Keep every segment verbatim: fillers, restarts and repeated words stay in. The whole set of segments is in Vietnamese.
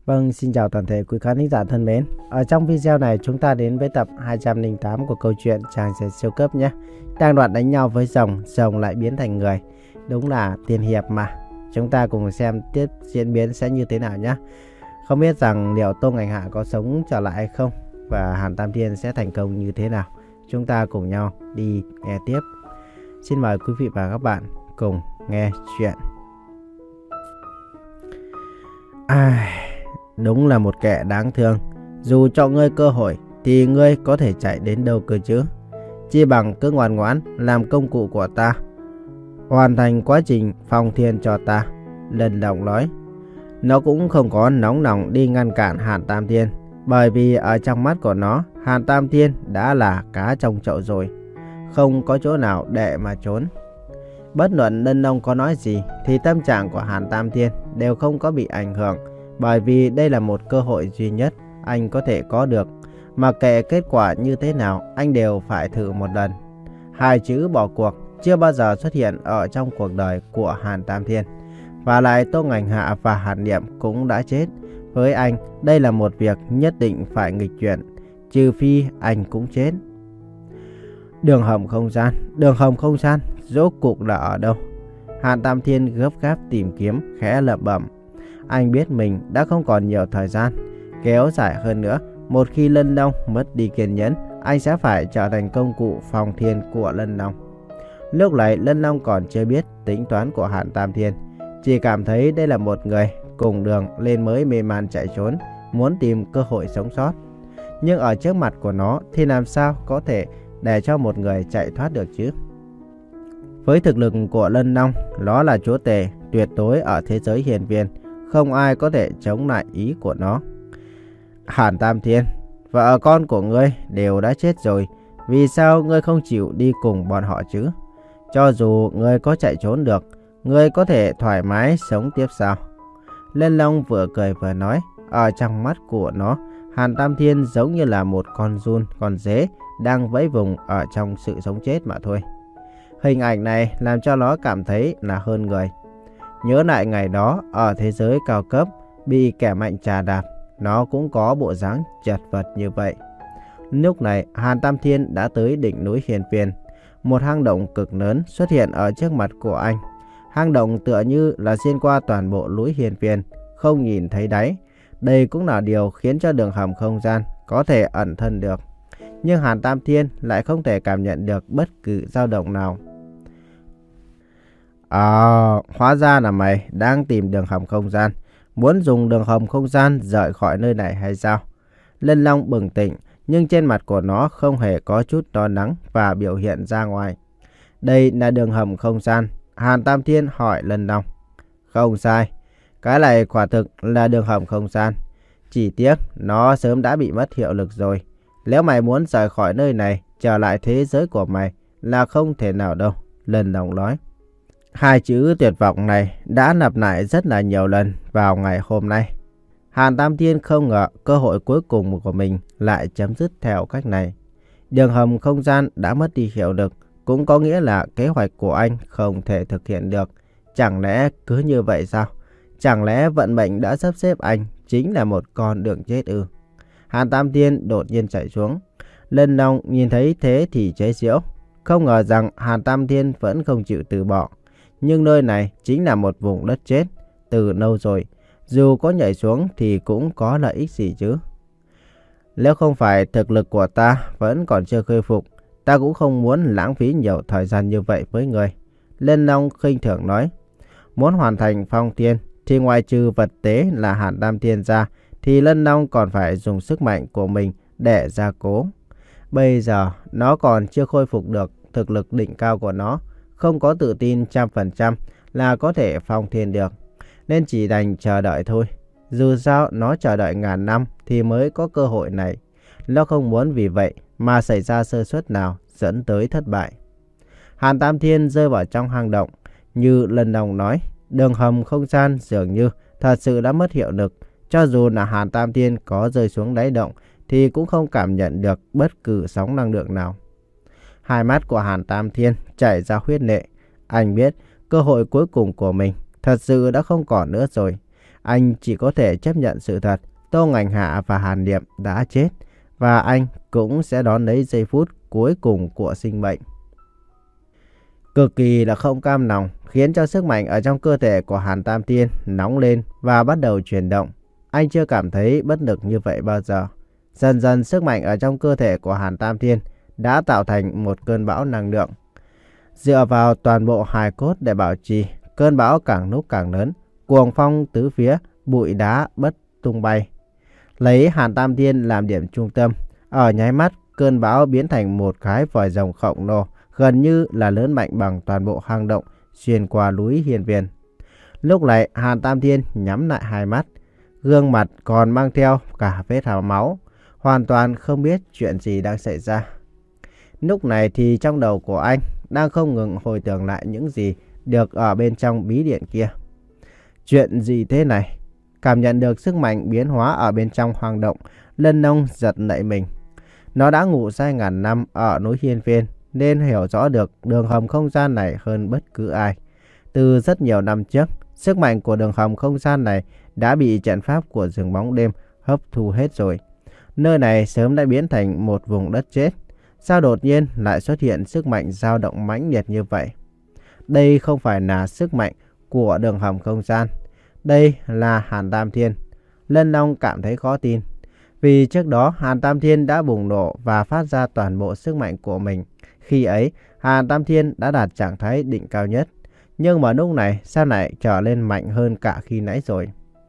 Vâng, xin chào toàn thể quý khán thính giả thân mến. Ở trong video này chúng ta đến với tập hai trăm lẻ tám của câu chuyện Chàng Rể Siêu Cấp nhé. Đang đoạn đánh nhau với rồng, rồng lại biến thành người. Đúng là tiền hiệp mà. Chúng ta cùng xem tiếp diễn biến sẽ như thế nào nhé. Không biết rằng liệu Tô Ngành Hạ có sống trở lại hay không, và Hàn Tam Thiên sẽ thành công như thế nào. Chúng ta cùng nhau đi nghe tiếp. Xin mời quý vị và các bạn cùng nghe chuyện. Ai... Đúng là một kẻ đáng thương. Dù cho ngươi cơ hội thì ngươi có thể chạy đến đâu cơ chứ. Chi bằng cứ ngoan ngoãn làm công cụ của ta, hoàn thành quá trình phong thiên cho ta. Lần Đồng nói. Nó cũng không có nóng lòng đi ngăn cản Hàn Tam Thiên, bởi vì ở trong mắt của nó, Hàn Tam Thiên đã là cá trong chậu rồi, không có chỗ nào để mà trốn. Bất luận Lân Long có nói gì thì tâm trạng của Hàn Tam Thiên đều không có bị ảnh hưởng, bởi vì đây là một cơ hội duy nhất anh có thể có được. Mà kệ kết quả như thế nào, anh đều phải thử một lần. Hai chữ bỏ cuộc chưa bao giờ xuất hiện ở trong cuộc đời của Hàn Tam Thiên. Và lại Tô Ngành Hạ và Hàn Niệm cũng đã chết. Với anh, đây là một việc nhất định phải nghịch chuyển, trừ phi anh cũng chết. Đường hầm không gian, đường hầm không gian, rốt cuộc là ở đâu? Hàn Tam Thiên gấp gáp tìm kiếm, khẽ lẩm bẩm. Anh biết mình đã không còn nhiều thời gian. Kéo dài hơn nữa, một khi Lân Long mất đi kiên nhẫn, anh sẽ phải trở thành công cụ phong thiên của Lân Long. Lúc này Lân Long còn chưa biết tính toán của Hàn Tam Thiên, chỉ cảm thấy đây là một người cùng đường lên mới mê man chạy trốn, muốn tìm cơ hội sống sót. Nhưng ở trước mặt của nó thì làm sao có thể để cho một người chạy thoát được chứ? Với thực lực của Lân Long, nó là chúa tể tuyệt đối ở thế giới hiền viên, không ai có thể chống lại ý của nó. Hàn Tam Thiên, vợ con của ngươi đều đã chết rồi, vì sao ngươi không chịu đi cùng bọn họ chứ? Cho dù ngươi có chạy trốn được, ngươi có thể thoải mái sống tiếp sao? Lân Long vừa cười vừa nói. Ở trong mắt của nó, Hàn Tam Thiên giống như là một con giun, con dế đang vẫy vùng ở trong sự sống chết mà thôi. Hình ảnh này làm cho nó cảm thấy là hơn người. Nhớ lại ngày đó ở thế giới cao cấp, bị kẻ mạnh trà đạp, nó cũng có bộ dáng chật vật như vậy. Lúc này Hàn Tam Thiên đã tới đỉnh núi Hiền Viên. Một hang động cực lớn xuất hiện ở trước mặt của anh. Hang động tựa như là xuyên qua toàn bộ núi Hiền Viên, không nhìn thấy đáy. Đây cũng là điều khiến cho đường hầm không gian có thể ẩn thân được. Nhưng Hàn Tam Thiên lại không thể cảm nhận được bất cứ dao động nào. À, hóa ra là mày đang tìm đường hầm không gian, muốn dùng đường hầm không gian rời khỏi nơi này hay sao? Lân Long bừng tỉnh, nhưng trên mặt của nó không hề có chút lo lắng và biểu hiện ra ngoài. Đây là đường hầm không gian. Hàn Tam Thiên hỏi Lân Long. Không sai, cái này quả thực là đường hầm không gian. Chỉ tiếc nó sớm đã bị mất hiệu lực rồi. Nếu mày muốn rời khỏi nơi này, trở lại thế giới của mày là không thể nào đâu, Lân Long nói. Hai chữ tuyệt vọng này đã lặp lại rất là nhiều lần vào ngày hôm nay. Hàn Tam Thiên không ngờ cơ hội cuối cùng của mình lại chấm dứt theo cách này. Đường hầm không gian đã mất đi hiệu lực, cũng có nghĩa là kế hoạch của anh không thể thực hiện được. Chẳng lẽ cứ như vậy sao? Chẳng lẽ vận mệnh đã sắp xếp anh chính là một con đường chết ư? Hàn Tam Thiên đột nhiên chạy xuống. Lân Long nhìn thấy thế thì chế giễu. Không ngờ rằng Hàn Tam Thiên vẫn không chịu từ bỏ. Nhưng nơi này chính là một vùng đất chết từ lâu rồi. Dù có nhảy xuống thì cũng có lợi ích gì chứ? Nếu không phải thực lực của ta vẫn còn chưa khôi phục, ta cũng không muốn lãng phí nhiều thời gian như vậy với người. Lân Long khinh thường nói. Muốn hoàn thành phong thiên thì ngoài trừ vật tế là Hàn Tam Thiên ra, thì Lân Long còn phải dùng sức mạnh của mình để gia cố. Bây giờ nó còn chưa khôi phục được thực lực đỉnh cao của nó, không có tự tin trăm phần trăm là có thể phong thiên được, nên chỉ đành chờ đợi thôi. Dù sao nó chờ đợi ngàn năm thì mới có cơ hội này. Nó không muốn vì vậy mà xảy ra sơ suất nào dẫn tới thất bại. Hàn Tam Thiên rơi vào trong hang động. Như Lân Long nói, đường hầm không gian dường như thật sự đã mất hiệu lực. Cho dù là Hàn Tam Thiên có rơi xuống đáy động thì cũng không cảm nhận được bất cứ sóng năng lượng nào. Hai mắt của Hàn Tam Thiên chảy ra huyết lệ. Anh biết cơ hội cuối cùng của mình thật sự đã không còn nữa rồi. Anh chỉ có thể chấp nhận sự thật, Tô Ngành Hạ và Hàn Niệm đã chết, và anh cũng sẽ đón lấy giây phút cuối cùng của sinh mệnh. Cực kỳ là không cam lòng, khiến cho sức mạnh ở trong cơ thể của Hàn Tam Thiên nóng lên và bắt đầu chuyển động. Anh chưa cảm thấy bất lực như vậy bao giờ. Dần dần sức mạnh ở trong cơ thể của Hàn Tam Thiên đã tạo thành một cơn bão năng lượng. Dựa vào toàn bộ hài cốt để bảo trì, cơn bão càng lúc càng lớn, cuồng phong tứ phía, bụi đá bất tung bay. Lấy Hàn Tam Thiên làm điểm trung tâm, ở nháy mắt cơn bão biến thành một cái vòi rồng khổng lồ, gần như là lớn mạnh bằng toàn bộ hang động xuyên qua núi Hiên Viên. Lúc này Hàn Tam Thiên nhắm lại hai mắt, gương mặt còn mang theo cả vết hào máu, hoàn toàn không biết chuyện gì đang xảy ra. Lúc này thì trong đầu của anh đang không ngừng hồi tưởng lại những gì được ở bên trong bí điện kia. Chuyện gì thế này? Cảm nhận được sức mạnh biến hóa ở bên trong hoang động, Lân Nông giật nảy mình. Nó đã ngủ say ngàn năm ở núi Hiên Viên nên hiểu rõ được đường hầm không gian này hơn bất cứ ai. Từ rất nhiều năm trước, sức mạnh của đường hầm không gian này đã bị trận pháp của rừng bóng đêm hấp thu hết rồi. Nơi này sớm đã biến thành một vùng đất chết. Sao đột nhiên lại xuất hiện sức mạnh dao động mãnh liệt như vậy? Đây không phải là sức mạnh của đường hầm không gian. Đây là Hàn Tam Thiên. Lân Long cảm thấy khó tin. Vì trước đó Hàn Tam Thiên đã bùng nổ và phát ra toàn bộ sức mạnh của mình. Khi ấy Hàn Tam Thiên đã đạt trạng thái đỉnh cao nhất. Nhưng mà lúc này sao lại trở lên mạnh hơn cả khi nãy rồi?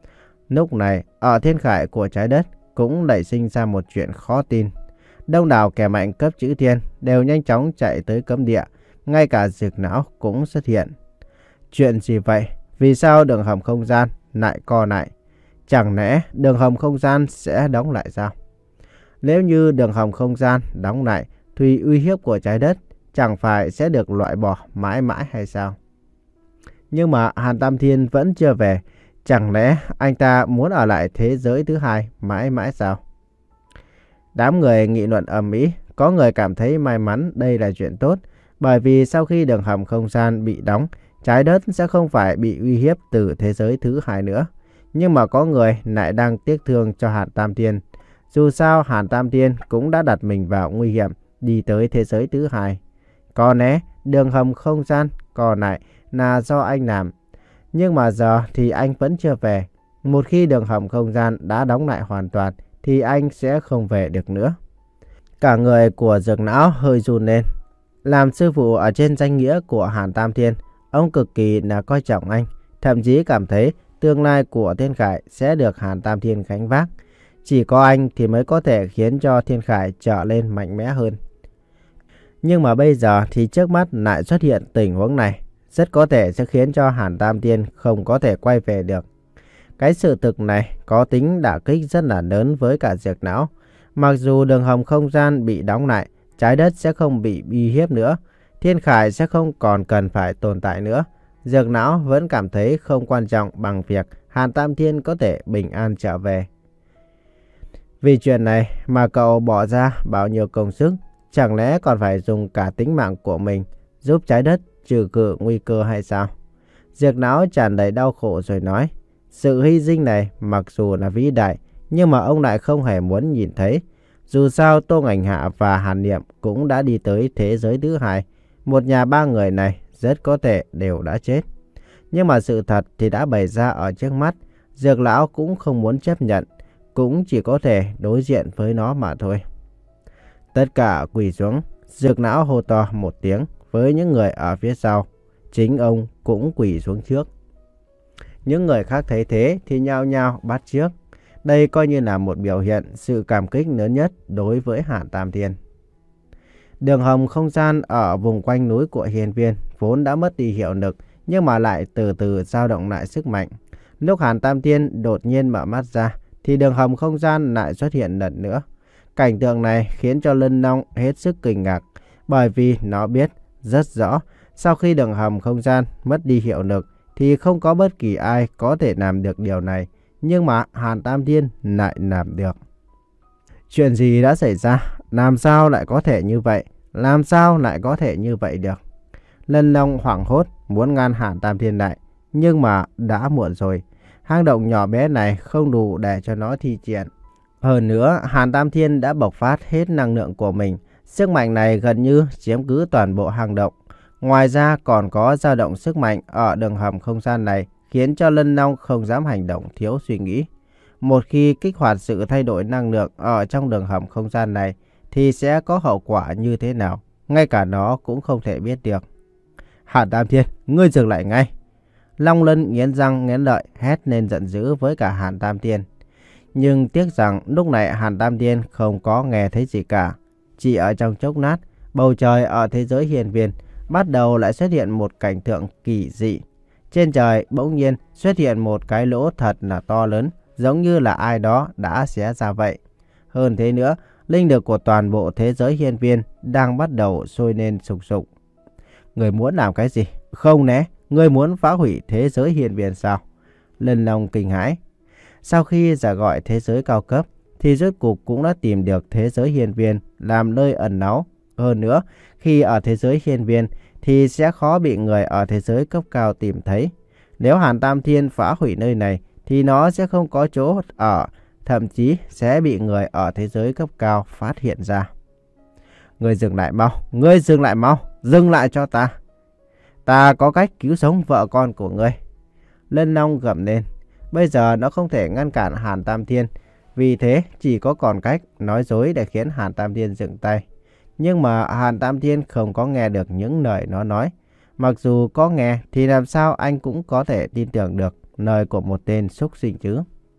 Lúc này ở thiên khải của trái đất cũng nảy sinh ra một chuyện khó tin. Đông đảo kẻ mạnh cấp chữ thiên đều nhanh chóng chạy tới cấm địa. Ngay cả Dược Não cũng xuất hiện. Chuyện gì vậy? Vì sao đường hầm không gian lại co lại? Chẳng lẽ đường hầm không gian sẽ đóng lại sao? Nếu như đường hầm không gian đóng lại thì uy hiếp của trái đất chẳng phải sẽ được loại bỏ mãi mãi hay sao? Nhưng mà Hàn Tam Thiên vẫn chưa về. Chẳng lẽ anh ta muốn ở lại thế giới thứ hai mãi mãi sao? Đám người nghị luận ầm ĩ, có người cảm thấy may mắn đây là chuyện tốt, bởi vì sau khi đường hầm không gian bị đóng, trái đất sẽ không phải bị uy hiếp từ thế giới thứ hai nữa. Nhưng mà có người lại đang tiếc thương cho Hàn Tam Thiên. Dù sao Hàn Tam Thiên cũng đã đặt mình vào nguy hiểm đi tới thế giới thứ hai. Có lẽ đường hầm không gian còn lại là do anh làm. Nhưng mà giờ thì anh vẫn chưa về. Một khi đường hầm không gian đã đóng lại hoàn toàn thì anh sẽ không về được nữa. Cả người của Dược Não hơi run lên. Làm sư phụ ở trên danh nghĩa của Hàn Tam Thiên, ông cực kỳ là coi trọng anh. Thậm chí cảm thấy tương lai của Thiên Khải sẽ được Hàn Tam Thiên gánh vác. Chỉ có anh thì mới có thể khiến cho Thiên Khải trở lên mạnh mẽ hơn. Nhưng mà bây giờ thì trước mắt lại xuất hiện tình huống này. Rất có thể sẽ khiến cho Hàn Tam Thiên không có thể quay về được. Cái sự thực này có tính đả kích rất là lớn với cả Dược Não. Mặc dù đường hầm không gian bị đóng lại, trái đất sẽ không bị uy hiếp nữa. Thiên Khải sẽ không còn cần phải tồn tại nữa. Dược Não vẫn cảm thấy không quan trọng bằng việc Hàn Tam Thiên có thể bình an trở về. Vì chuyện này mà cậu bỏ ra bao nhiêu công sức, chẳng lẽ còn phải dùng cả tính mạng của mình giúp trái đất trừ cự nguy cơ hay sao? Dược Não tràn đầy đau khổ rồi nói, sự hy sinh này mặc dù là vĩ đại, nhưng mà ông lại không hề muốn nhìn thấy. Dù sao Tô Ngành Hạ và Hàn Niệm cũng đã đi tới thế giới thứ hai. Một nhà ba người này rất có thể đều đã chết. Nhưng mà sự thật thì đã bày ra ở trước mắt. Dược Lão cũng không muốn chấp nhận, cũng chỉ có thể đối diện với nó mà thôi. Tất cả quỳ xuống. Dược Lão hô to một tiếng với những người ở phía sau. Chính ông cũng quỳ xuống trước. Những người khác thấy thế thì nhao nhao bắt chước. Đây coi như là một biểu hiện sự cảm kích lớn nhất đối với Hàn Tam Thiên. Đường hầm không gian ở vùng quanh núi của Hiên Viên vốn đã mất đi hiệu lực, nhưng mà lại từ từ dao động lại sức mạnh. Lúc Hàn Tam Thiên đột nhiên mở mắt ra thì đường hầm không gian lại xuất hiện lần nữa. Cảnh tượng này khiến cho Lân Long hết sức kinh ngạc, bởi vì nó biết rất rõ sau khi đường hầm không gian mất đi hiệu lực thì không có bất kỳ ai có thể làm được điều này. Nhưng mà Hàn Tam Thiên lại làm được. Chuyện gì đã xảy ra? Làm sao lại có thể như vậy? Làm sao lại có thể như vậy được? Lân Long hoảng hốt muốn ngăn Hàn Tam Thiên lại. Nhưng mà đã muộn rồi. Hang động nhỏ bé này không đủ để cho nó thi triển. Hơn nữa, Hàn Tam Thiên đã bộc phát hết năng lượng của mình. Sức mạnh này gần như chiếm cứ toàn bộ hang động. Ngoài ra còn có dao động sức mạnh ở đường hầm không gian này khiến cho Lân Long không dám hành động thiếu suy nghĩ. Một khi kích hoạt sự thay đổi năng lượng ở trong đường hầm không gian này thì sẽ có hậu quả như thế nào, ngay cả nó cũng không thể biết được. Hàn Tam Thiên, ngươi dừng lại ngay. Long Lân nghiến răng nghiến lợi hét lên giận dữ với cả Hàn Tam Thiên. Nhưng tiếc rằng lúc này Hàn Tam Thiên không có nghe thấy gì cả. Chỉ ở trong chốc lát, bầu trời ở thế giới hiền viên bắt đầu lại xuất hiện một cảnh tượng kỳ dị. Trên trời bỗng nhiên xuất hiện một cái lỗ thật là to lớn, giống như là ai đó đã xé ra vậy. Hơn thế nữa, linh lực của toàn bộ thế giới hiên viên đang bắt đầu sôi lên sục sục. Người muốn làm cái gì? Không né, người muốn phá hủy thế giới hiên viên sao? Lân Long kinh hãi. Sau khi giả gọi thế giới cao cấp, thì rốt cục cũng đã tìm được thế giới hiên viên làm nơi ẩn náu. Hơn nữa, khi ở thế giới hiên viên thì sẽ khó bị người ở thế giới cấp cao tìm thấy. Nếu Hàn Tam Thiên phá hủy nơi này thì nó sẽ không có chỗ ở, thậm chí sẽ bị người ở thế giới cấp cao phát hiện ra. Ngươi dừng lại mau, ngươi dừng lại mau, dừng lại cho ta. Ta có cách cứu sống vợ con của ngươi. Lân Long gầm lên. Bây giờ nó không thể ngăn cản Hàn Tam Thiên, vì thế chỉ có còn cách nói dối để khiến Hàn Tam Thiên dừng tay. Nhưng mà Hàn Tam Thiên không có nghe được những lời nó nói. Mặc dù có nghe thì làm sao anh cũng có thể tin tưởng được lời của một tên súc sinh chứ.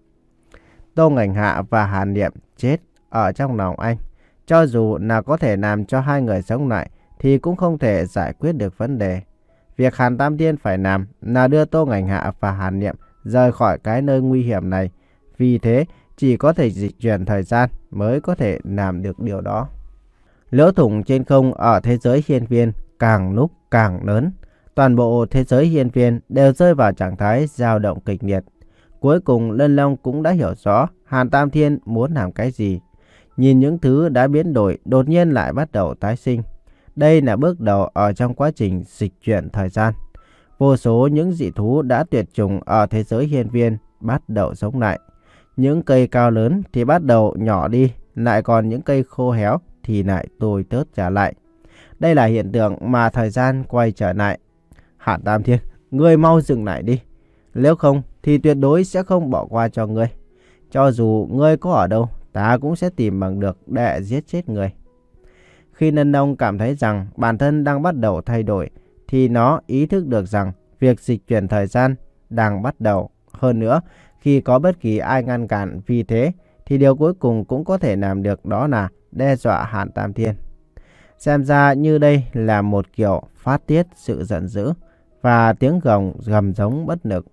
Tô Ngành Hạ và Hàn Niệm chết ở trong lòng anh. Cho dù là có thể làm cho hai người sống lại thì cũng không thể giải quyết được vấn đề. Việc Hàn Tam Thiên phải làm là đưa Tô Ngành Hạ và Hàn Niệm rời khỏi cái nơi nguy hiểm này. Vì thế chỉ có thể dịch chuyển thời gian mới có thể làm được điều đó. Lỗ thủng trên không ở thế giới hiên viên càng lúc càng lớn. Toàn bộ thế giới hiên viên đều rơi vào trạng thái dao động kịch liệt. Cuối cùng Lân Long cũng đã hiểu rõ Hàn Tam Thiên muốn làm cái gì. Nhìn những thứ đã biến đổi đột nhiên lại bắt đầu tái sinh. Đây là bước đầu ở trong quá trình dịch chuyển thời gian. Vô số những dị thú đã tuyệt chủng ở thế giới hiên viên bắt đầu sống lại. Những cây cao lớn thì bắt đầu nhỏ đi, lại còn những cây khô héo thì lại tồi tớt trở lại. Đây là hiện tượng mà thời gian quay trở lại. Hàn Tam Thiên, ngươi mau dừng lại đi. Nếu không thì tuyệt đối sẽ không bỏ qua cho ngươi. Cho dù ngươi có ở đâu, ta cũng sẽ tìm bằng được để giết chết ngươi. Khi Lân Long cảm thấy rằng bản thân đang bắt đầu thay đổi, thì nó ý thức được rằng việc dịch chuyển thời gian đang bắt đầu. Hơn nữa, khi có bất kỳ ai ngăn cản vì thế, thì điều cuối cùng cũng có thể làm được đó là đe dọa Hàn Tam Thiên. Xem ra như đây là một kiểu phát tiết sự giận dữ và tiếng gầm gầm giống bất lực.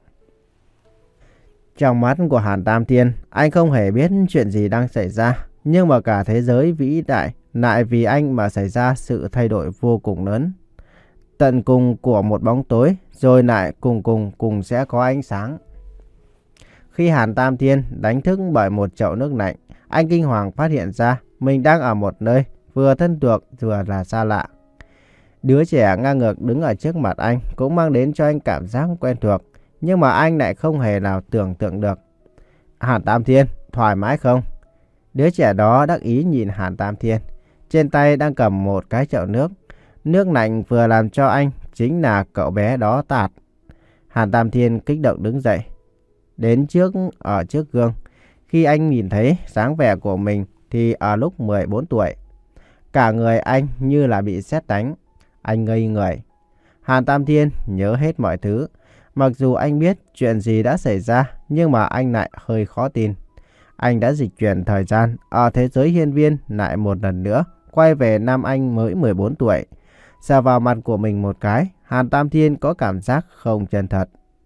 Trong mắt của Hàn Tam Thiên, anh không hề biết chuyện gì đang xảy ra, nhưng mà cả thế giới vĩ đại lại vì anh mà xảy ra sự thay đổi vô cùng lớn. Tận cùng của một bóng tối, rồi lại cùng cùng cùng sẽ có ánh sáng. Khi Hàn Tam Thiên đánh thức bởi một chậu nước lạnh, anh kinh hoàng phát hiện ra mình đang ở một nơi vừa thân thuộc vừa là xa lạ. Đứa trẻ ngang ngược đứng ở trước mặt anh cũng mang đến cho anh cảm giác quen thuộc, nhưng mà anh lại không hề nào tưởng tượng được. Hàn Tam Thiên, thoải mái không? Đứa trẻ đó đắc ý nhìn Hàn Tam Thiên, trên tay đang cầm một cái chậu nước. Nước lạnh vừa làm cho anh chính là cậu bé đó tạt. Hàn Tam Thiên kích động đứng dậy, đến trước ở trước gương. Khi anh nhìn thấy dáng vẻ của mình thì ở lúc mười bốn tuổi. Cả người anh như là bị sét đánh. Anh ngây người. Hàn Tam Thiên nhớ hết mọi thứ. Mặc dù anh biết chuyện gì đã xảy ra, nhưng mà anh lại hơi khó tin. Anh đã dịch chuyển thời gian ở thế giới hiên viên lại một lần nữa, quay về năm anh mới mười bốn tuổi. Sờ vào mặt của mình một cái, Hàn Tam Thiên có cảm giác không chân thật.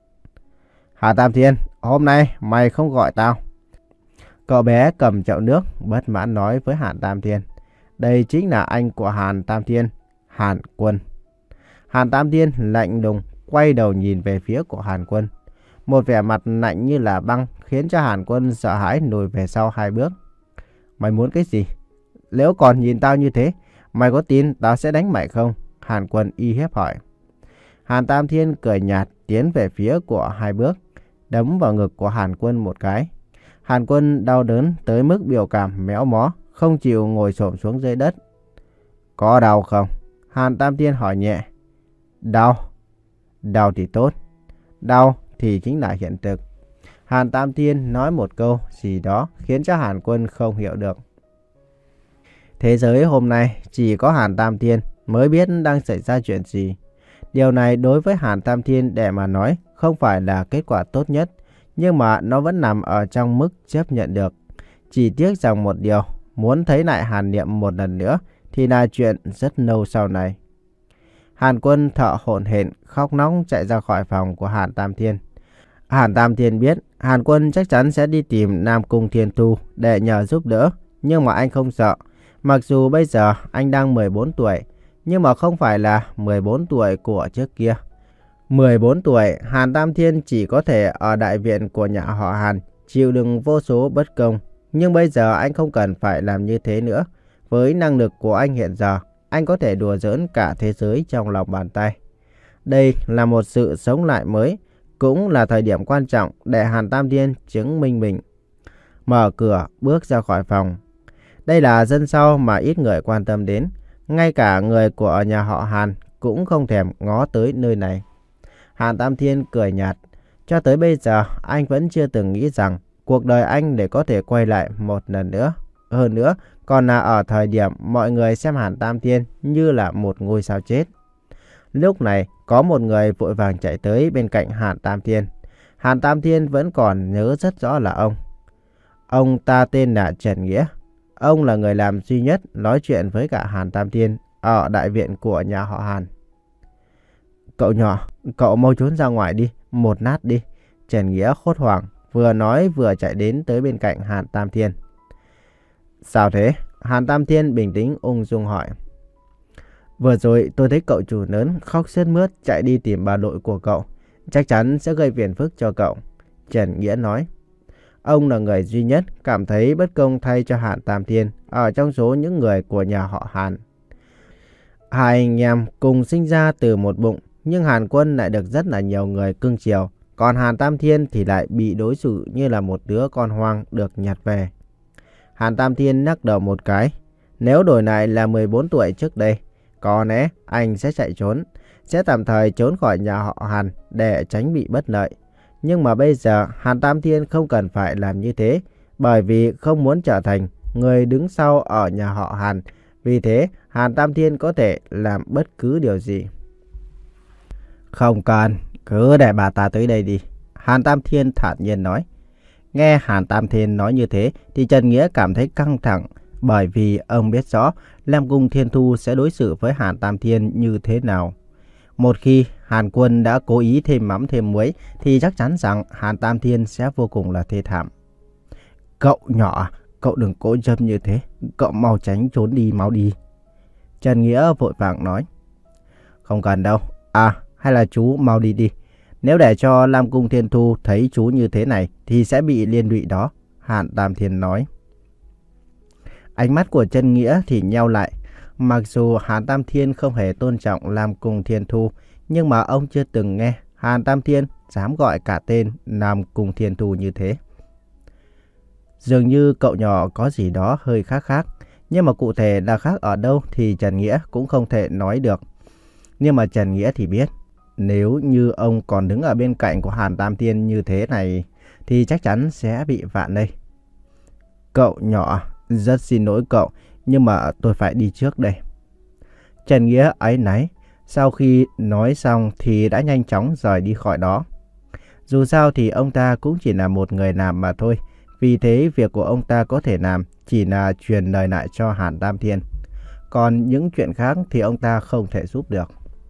Hàn Tam Thiên, hôm nay mày không gọi tao. Cậu bé cầm chậu nước bất mãn nói với Hàn Tam Thiên. Đây chính là anh của Hàn Tam Thiên, Hàn Quân. Hàn Tam Thiên lạnh lùng quay đầu nhìn về phía của Hàn Quân. Một vẻ mặt lạnh như là băng khiến cho Hàn Quân sợ hãi lùi về sau hai bước. Mày muốn cái gì? Nếu còn nhìn tao như thế, mày có tin tao sẽ đánh mày không? Hàn Quân y hiếp hỏi. Hàn Tam Thiên cười nhạt tiến về phía của hai bước. đấm vào ngực của Hàn Quân một cái. Hàn Quân đau đớn tới mức biểu cảm méo mó, không chịu ngồi xổm xuống dưới đất. Có đau không? Hàn Tam Thiên hỏi nhẹ. Đau. Đau thì tốt. Đau thì chính là hiện thực. Hàn Tam Thiên nói một câu gì đó khiến cho Hàn Quân không hiểu được. Thế giới hôm nay chỉ có Hàn Tam Thiên mới biết đang xảy ra chuyện gì. Điều này đối với Hàn Tam Thiên để mà nói không phải là kết quả tốt nhất, nhưng mà nó vẫn nằm ở trong mức chấp nhận được. Chỉ tiếc rằng một điều, muốn thấy lại Hàn Niệm một lần nữa thì là chuyện rất lâu sau này. Hàn Quân thở hổn hển, khóc nóng chạy ra khỏi phòng của Hàn Tam Thiên. Hàn Tam Thiên biết Hàn Quân chắc chắn sẽ đi tìm Nam Cung Thiên Thu để nhờ giúp đỡ, nhưng mà anh không sợ. Mặc dù bây giờ anh đang mười bốn tuổi, nhưng mà không phải là mười bốn tuổi của trước kia. mười bốn tuổi, Hàn Tam Thiên chỉ có thể ở đại viện của nhà họ Hàn chịu đựng vô số bất công. Nhưng bây giờ anh không cần phải làm như thế nữa. Với năng lực của anh hiện giờ, anh có thể đùa giỡn cả thế giới trong lòng bàn tay. Đây là một sự sống lại mới, cũng là thời điểm quan trọng để Hàn Tam Thiên chứng minh mình. Mở cửa, bước ra khỏi phòng. Đây là dân sau mà ít người quan tâm đến. Ngay cả người của nhà họ Hàn cũng không thèm ngó tới nơi này. Hàn Tam Thiên cười nhạt. Cho tới bây giờ, anh vẫn chưa từng nghĩ rằng cuộc đời anh để có thể quay lại một lần nữa. Hơn nữa, còn là ở thời điểm mọi người xem Hàn Tam Thiên như là một ngôi sao chết. Lúc này, có một người vội vàng chạy tới bên cạnh Hàn Tam Thiên. Hàn Tam Thiên vẫn còn nhớ rất rõ là ông. Ông ta tên là Trần Nghĩa. Ông là người làm duy nhất nói chuyện với cả Hàn Tam Thiên ở đại viện của nhà họ Hàn. Cậu nhỏ, cậu mau trốn ra ngoài đi, một nát đi. Trần Nghĩa hốt hoảng, vừa nói vừa chạy đến tới bên cạnh Hàn Tam Thiên. Sao thế? Hàn Tam Thiên bình tĩnh ung dung hỏi. Vừa rồi tôi thấy cậu chủ lớn khóc sướt mướt chạy đi tìm bà nội của cậu. Chắc chắn sẽ gây phiền phức cho cậu. Trần Nghĩa nói. Ông là người duy nhất cảm thấy bất công thay cho Hàn Tam Thiên ở trong số những người của nhà họ Hàn. Hai anh em cùng sinh ra từ một bụng, nhưng Hàn Quân lại được rất là nhiều người cưng chiều. Còn Hàn Tam Thiên thì lại bị đối xử như là một đứa con hoang được nhặt về. Hàn Tam Thiên lắc đầu một cái. Nếu đổi lại là mười bốn tuổi trước đây, có lẽ anh sẽ chạy trốn, sẽ tạm thời trốn khỏi nhà họ Hàn để tránh bị bất lợi. Nhưng mà bây giờ Hàn Tam Thiên không cần phải làm như thế, bởi vì không muốn trở thành người đứng sau ở nhà họ Hàn. Vì thế Hàn Tam Thiên có thể làm bất cứ điều gì. Không cần, cứ để bà ta tới đây đi. Hàn Tam Thiên thản nhiên nói. Nghe Hàn Tam Thiên nói như thế thì Trần Nghĩa cảm thấy căng thẳng, bởi vì ông biết rõ Nam Cung Thiên Thu sẽ đối xử với Hàn Tam Thiên như thế nào. Một khi Hàn Quân đã cố ý thêm mắm thêm muối thì chắc chắn rằng Hàn Tam Thiên sẽ vô cùng là thê thảm. Cậu nhỏ, cậu đừng cố châm như thế, cậu mau tránh trốn đi mau đi. Trần Nghĩa vội vàng nói. Không cần đâu, à hay là chú mau đi đi. Nếu để cho Nam Cung Thiên Thu thấy chú như thế này thì sẽ bị liên lụy đó, Hàn Tam Thiên nói. Ánh mắt của Trần Nghĩa thì nheo lại. Mặc dù Hàn Tam Thiên không hề tôn trọng Nam Cung Thiên Thu, nhưng mà ông chưa từng nghe Hàn Tam Thiên dám gọi cả tên Nam Cung Thiên Thu như thế. Dường như cậu nhỏ có gì đó hơi khác khác, nhưng mà cụ thể là khác ở đâu thì Trần Nghĩa cũng không thể nói được. Nhưng mà Trần Nghĩa thì biết, nếu như ông còn đứng ở bên cạnh của Hàn Tam Thiên như thế này thì chắc chắn sẽ bị vạ lây. Cậu nhỏ, rất xin lỗi cậu, nhưng mà tôi phải đi trước đây. Trần Nghĩa áy náy, sau khi nói xong thì đã nhanh chóng rời đi khỏi đó. Dù sao thì ông ta cũng chỉ là một người làm mà thôi. Vì thế việc của ông ta có thể làm chỉ là truyền lời lại cho Hàn Tam Thiên. Còn những chuyện khác thì ông ta không thể giúp được.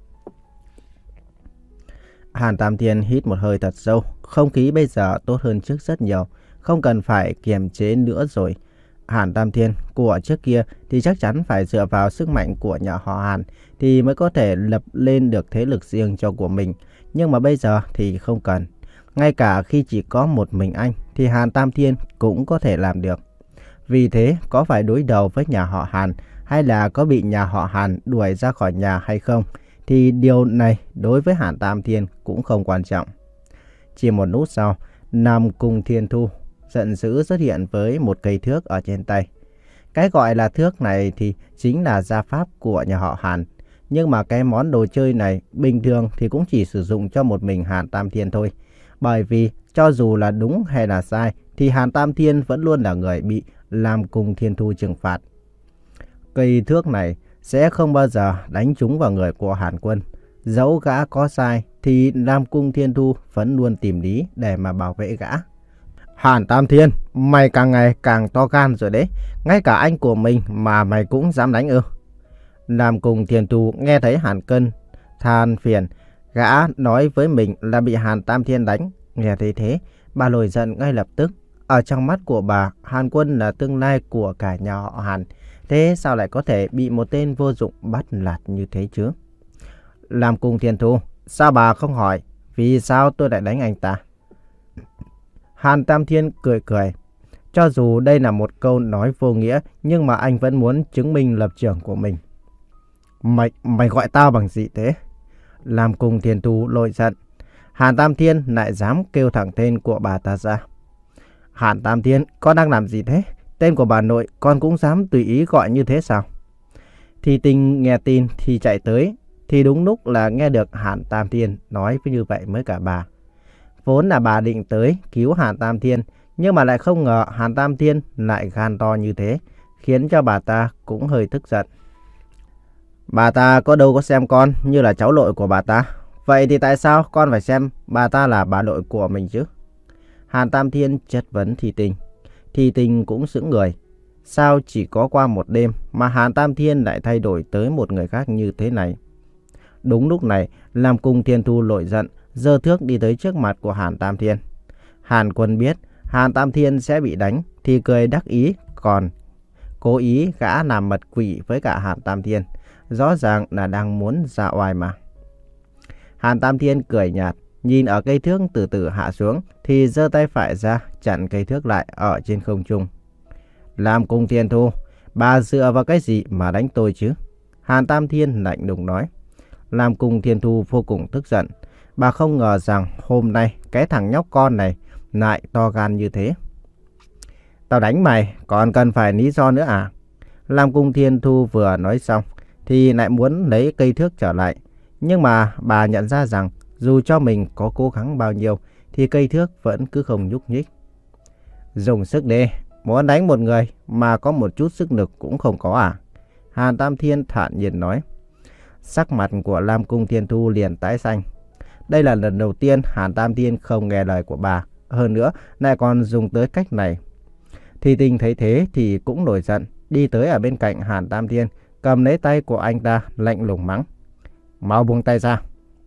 Hàn Tam Thiên hít một hơi thật sâu. Không khí bây giờ tốt hơn trước rất nhiều. Không cần phải kiềm chế nữa rồi. Hàn Tam Thiên của trước kia thì chắc chắn phải dựa vào sức mạnh của nhà họ Hàn thì mới có thể lập lên được thế lực riêng cho của mình. Nhưng mà bây giờ thì không cần. Ngay cả khi chỉ có một mình anh thì Hàn Tam Thiên cũng có thể làm được. Vì thế có phải đối đầu với nhà họ Hàn hay là có bị nhà họ Hàn đuổi ra khỏi nhà hay không thì điều này đối với Hàn Tam Thiên cũng không quan trọng. Chỉ một lúc sau, Nam Cung Thiên Thu giận dữ xuất hiện với một cây thước ở trên tay. Cái gọi là thước này thì chính là gia pháp của nhà họ Hàn. Nhưng mà cái món đồ chơi này bình thường thì cũng chỉ sử dụng cho một mình Hàn Tam Thiên thôi. Bởi vì cho dù là đúng hay là sai thì Hàn Tam Thiên vẫn luôn là người bị Nam Cung Thiên Thu trừng phạt. Cây thước này sẽ không bao giờ đánh trúng vào người của Hàn Quân. Dẫu gã có sai thì Nam Cung Thiên Thu vẫn luôn tìm lý để mà bảo vệ gã. Hàn Tam Thiên, mày càng ngày càng to gan rồi đấy. Ngay cả anh của mình mà mày cũng dám đánh ư? Nam Cung Thiên Thu nghe thấy Hàn Cân than phiền, gã nói với mình là bị Hàn Tam Thiên đánh. Nghe thấy thế, bà nổi giận ngay lập tức. Ở trong mắt của bà, Hàn Quân là tương lai của cả nhà họ Hàn. Thế sao lại có thể bị một tên vô dụng bắt nạt như thế chứ? Nam Cung Thiên Thu, sao bà không hỏi vì sao tôi lại đánh anh ta? Hàn Tam Thiên cười cười. Cho dù đây là một câu nói vô nghĩa, nhưng mà anh vẫn muốn chứng minh lập trường của mình. Mày, mày gọi tao bằng gì thế? Nam Cung Thiên Thu nổi giận. Hàn Tam Thiên lại dám kêu thẳng tên của bà ta ra. Hàn Tam Thiên, con đang làm gì thế? Tên của bà nội con cũng dám tùy ý gọi như thế sao? Thi Tinh nghe tin thì chạy tới. Thì đúng lúc là nghe được Hàn Tam Thiên nói như vậy với cả bà. Vốn là bà định tới cứu Hàn Tam Thiên, nhưng mà lại không ngờ Hàn Tam Thiên lại gan to như thế, khiến cho bà ta cũng hơi tức giận. Bà ta có đâu có xem con như là cháu nội của bà ta. Vậy thì tại sao con phải xem bà ta là bà nội của mình chứ? Hàn Tam Thiên chất vấn Thi Tinh. Thi Tinh cũng sững người. Sao chỉ có qua một đêm mà Hàn Tam Thiên lại thay đổi tới một người khác như thế này? Đúng lúc này, Nam Cung Thiên Thu nổi giận, giơ thước đi tới trước mặt của Hàn Tam Thiên. Hàn Quân biết Hàn Tam Thiên sẽ bị đánh thì cười đắc ý, còn cố ý gã làm mật quỷ với cả Hàn Tam Thiên. Rõ ràng là đang muốn ra oai mà. Hàn Tam Thiên cười nhạt, nhìn ở cây thước từ từ hạ xuống thì giơ tay phải ra chặn cây thước lại ở trên không trung. Nam Cung Thiên Thu, bà dựa vào cái gì mà đánh tôi chứ? Hàn Tam Thiên lạnh lùng nói. Nam Cung Thiên Thu vô cùng tức giận. Bà không ngờ rằng hôm nay cái thằng nhóc con này lại to gan như thế. Tao đánh mày, còn cần phải lý do nữa à? Nam Cung Thiên Thu vừa nói xong thì lại muốn lấy cây thước trở lại. Nhưng mà bà nhận ra rằng dù cho mình có cố gắng bao nhiêu thì cây thước vẫn cứ không nhúc nhích. Dùng sức đi, muốn đánh một người mà có một chút sức lực cũng không có à? Hàn Tam Thiên thản nhiên nói. Sắc mặt của Nam Cung Thiên Thu liền tái xanh. Đây là lần đầu tiên Hàn Tam Thiên không nghe lời của bà. Hơn nữa lại còn dùng tới cách này. Thi Tinh thấy thế thì cũng nổi giận, đi tới ở bên cạnh Hàn Tam Thiên, cầm lấy tay của anh ta lạnh lùng mắng. Mau buông tay ra.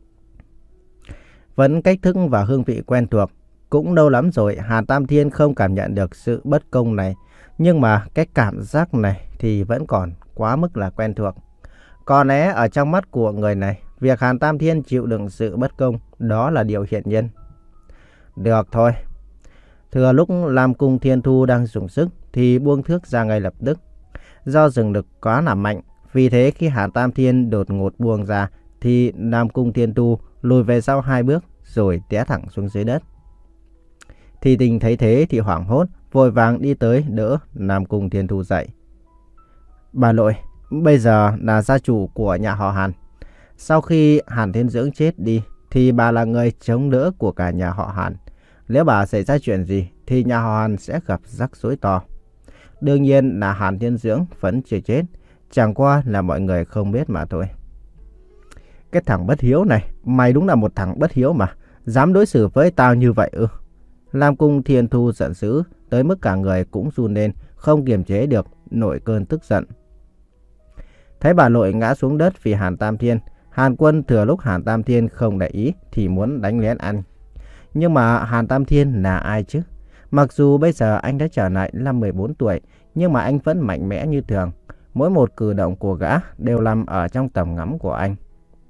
Vẫn cách thức và hương vị quen thuộc. Cũng lâu lắm rồi Hàn Tam Thiên không cảm nhận được sự bất công này. Nhưng mà cái cảm giác này thì vẫn còn quá mức là quen thuộc. Có lẽ ở trong mắt của người này, việc Hàn Tam Thiên chịu đựng sự bất công đó là điều hiển nhiên. Được thôi. Thừa lúc Nam Cung Thiên Thu đang dùng sức thì buông thước ra ngay lập tức. Do dừng lực quá là mạnh, vì thế khi Hàn Tam Thiên đột ngột buông ra thì Nam Cung Thiên Thu lùi về sau hai bước rồi té thẳng xuống dưới đất. Thi Tinh thấy thế thì hoảng hốt, vội vàng đi tới đỡ Nam Cung Thiên Thu dậy. Bà nội, bây giờ là gia chủ của nhà họ Hàn. Sau khi Hàn Thiên Dưỡng chết đi thì bà là người chống đỡ của cả nhà họ Hàn. Nếu bà xảy ra chuyện gì thì nhà họ Hàn sẽ gặp rắc rối to. Đương nhiên là Hàn Thiên Dưỡng vẫn chưa chết, chẳng qua là mọi người không biết mà thôi. Cái thằng bất hiếu này, mày đúng là một thằng bất hiếu mà, dám đối xử với tao như vậy ư? Nam Cung Thiên Thu giận dữ tới mức cả người cũng run lên, không kiềm chế được nổi cơn tức giận. Thấy bà nội ngã xuống đất vì Hàn Tam Thiên, Hàn Quân thừa lúc Hàn Tam Thiên không để ý thì muốn đánh lén anh. Nhưng mà Hàn Tam Thiên là ai chứ? Mặc dù bây giờ anh đã trở lại năm mười bốn tuổi, nhưng mà anh vẫn mạnh mẽ như thường. Mỗi một cử động của gã đều nằm ở trong tầm ngắm của anh.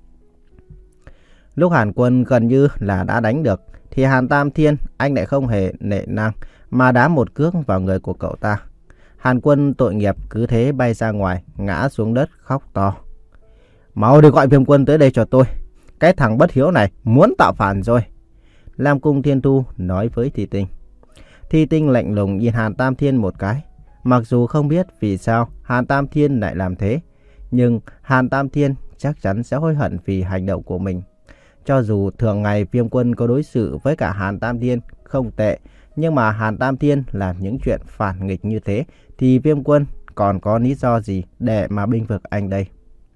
Lúc Hàn Quân gần như là đã đánh được, thì Hàn Tam Thiên anh lại không hề nể nang mà đá một cước vào người của cậu ta. Hàn Quân tội nghiệp cứ thế bay ra ngoài, ngã xuống đất khóc to. Mau đi gọi Viêm Quân tới đây cho tôi. Cái thằng bất hiếu này muốn tạo phản rồi. Lam Cung Thiên Thu nói với Thi Tinh. Thi Tinh lạnh lùng nhìn Hàn Tam Thiên một cái. Mặc dù không biết vì sao Hàn Tam Thiên lại làm thế, nhưng Hàn Tam Thiên chắc chắn sẽ hối hận vì hành động của mình. Cho dù thường ngày Viêm Quân có đối xử với cả Hàn Tam Thiên không tệ, nhưng mà Hàn Tam Thiên làm những chuyện phản nghịch như thế, thì Viêm Quân còn có lý do gì để mà bênh vực anh đây?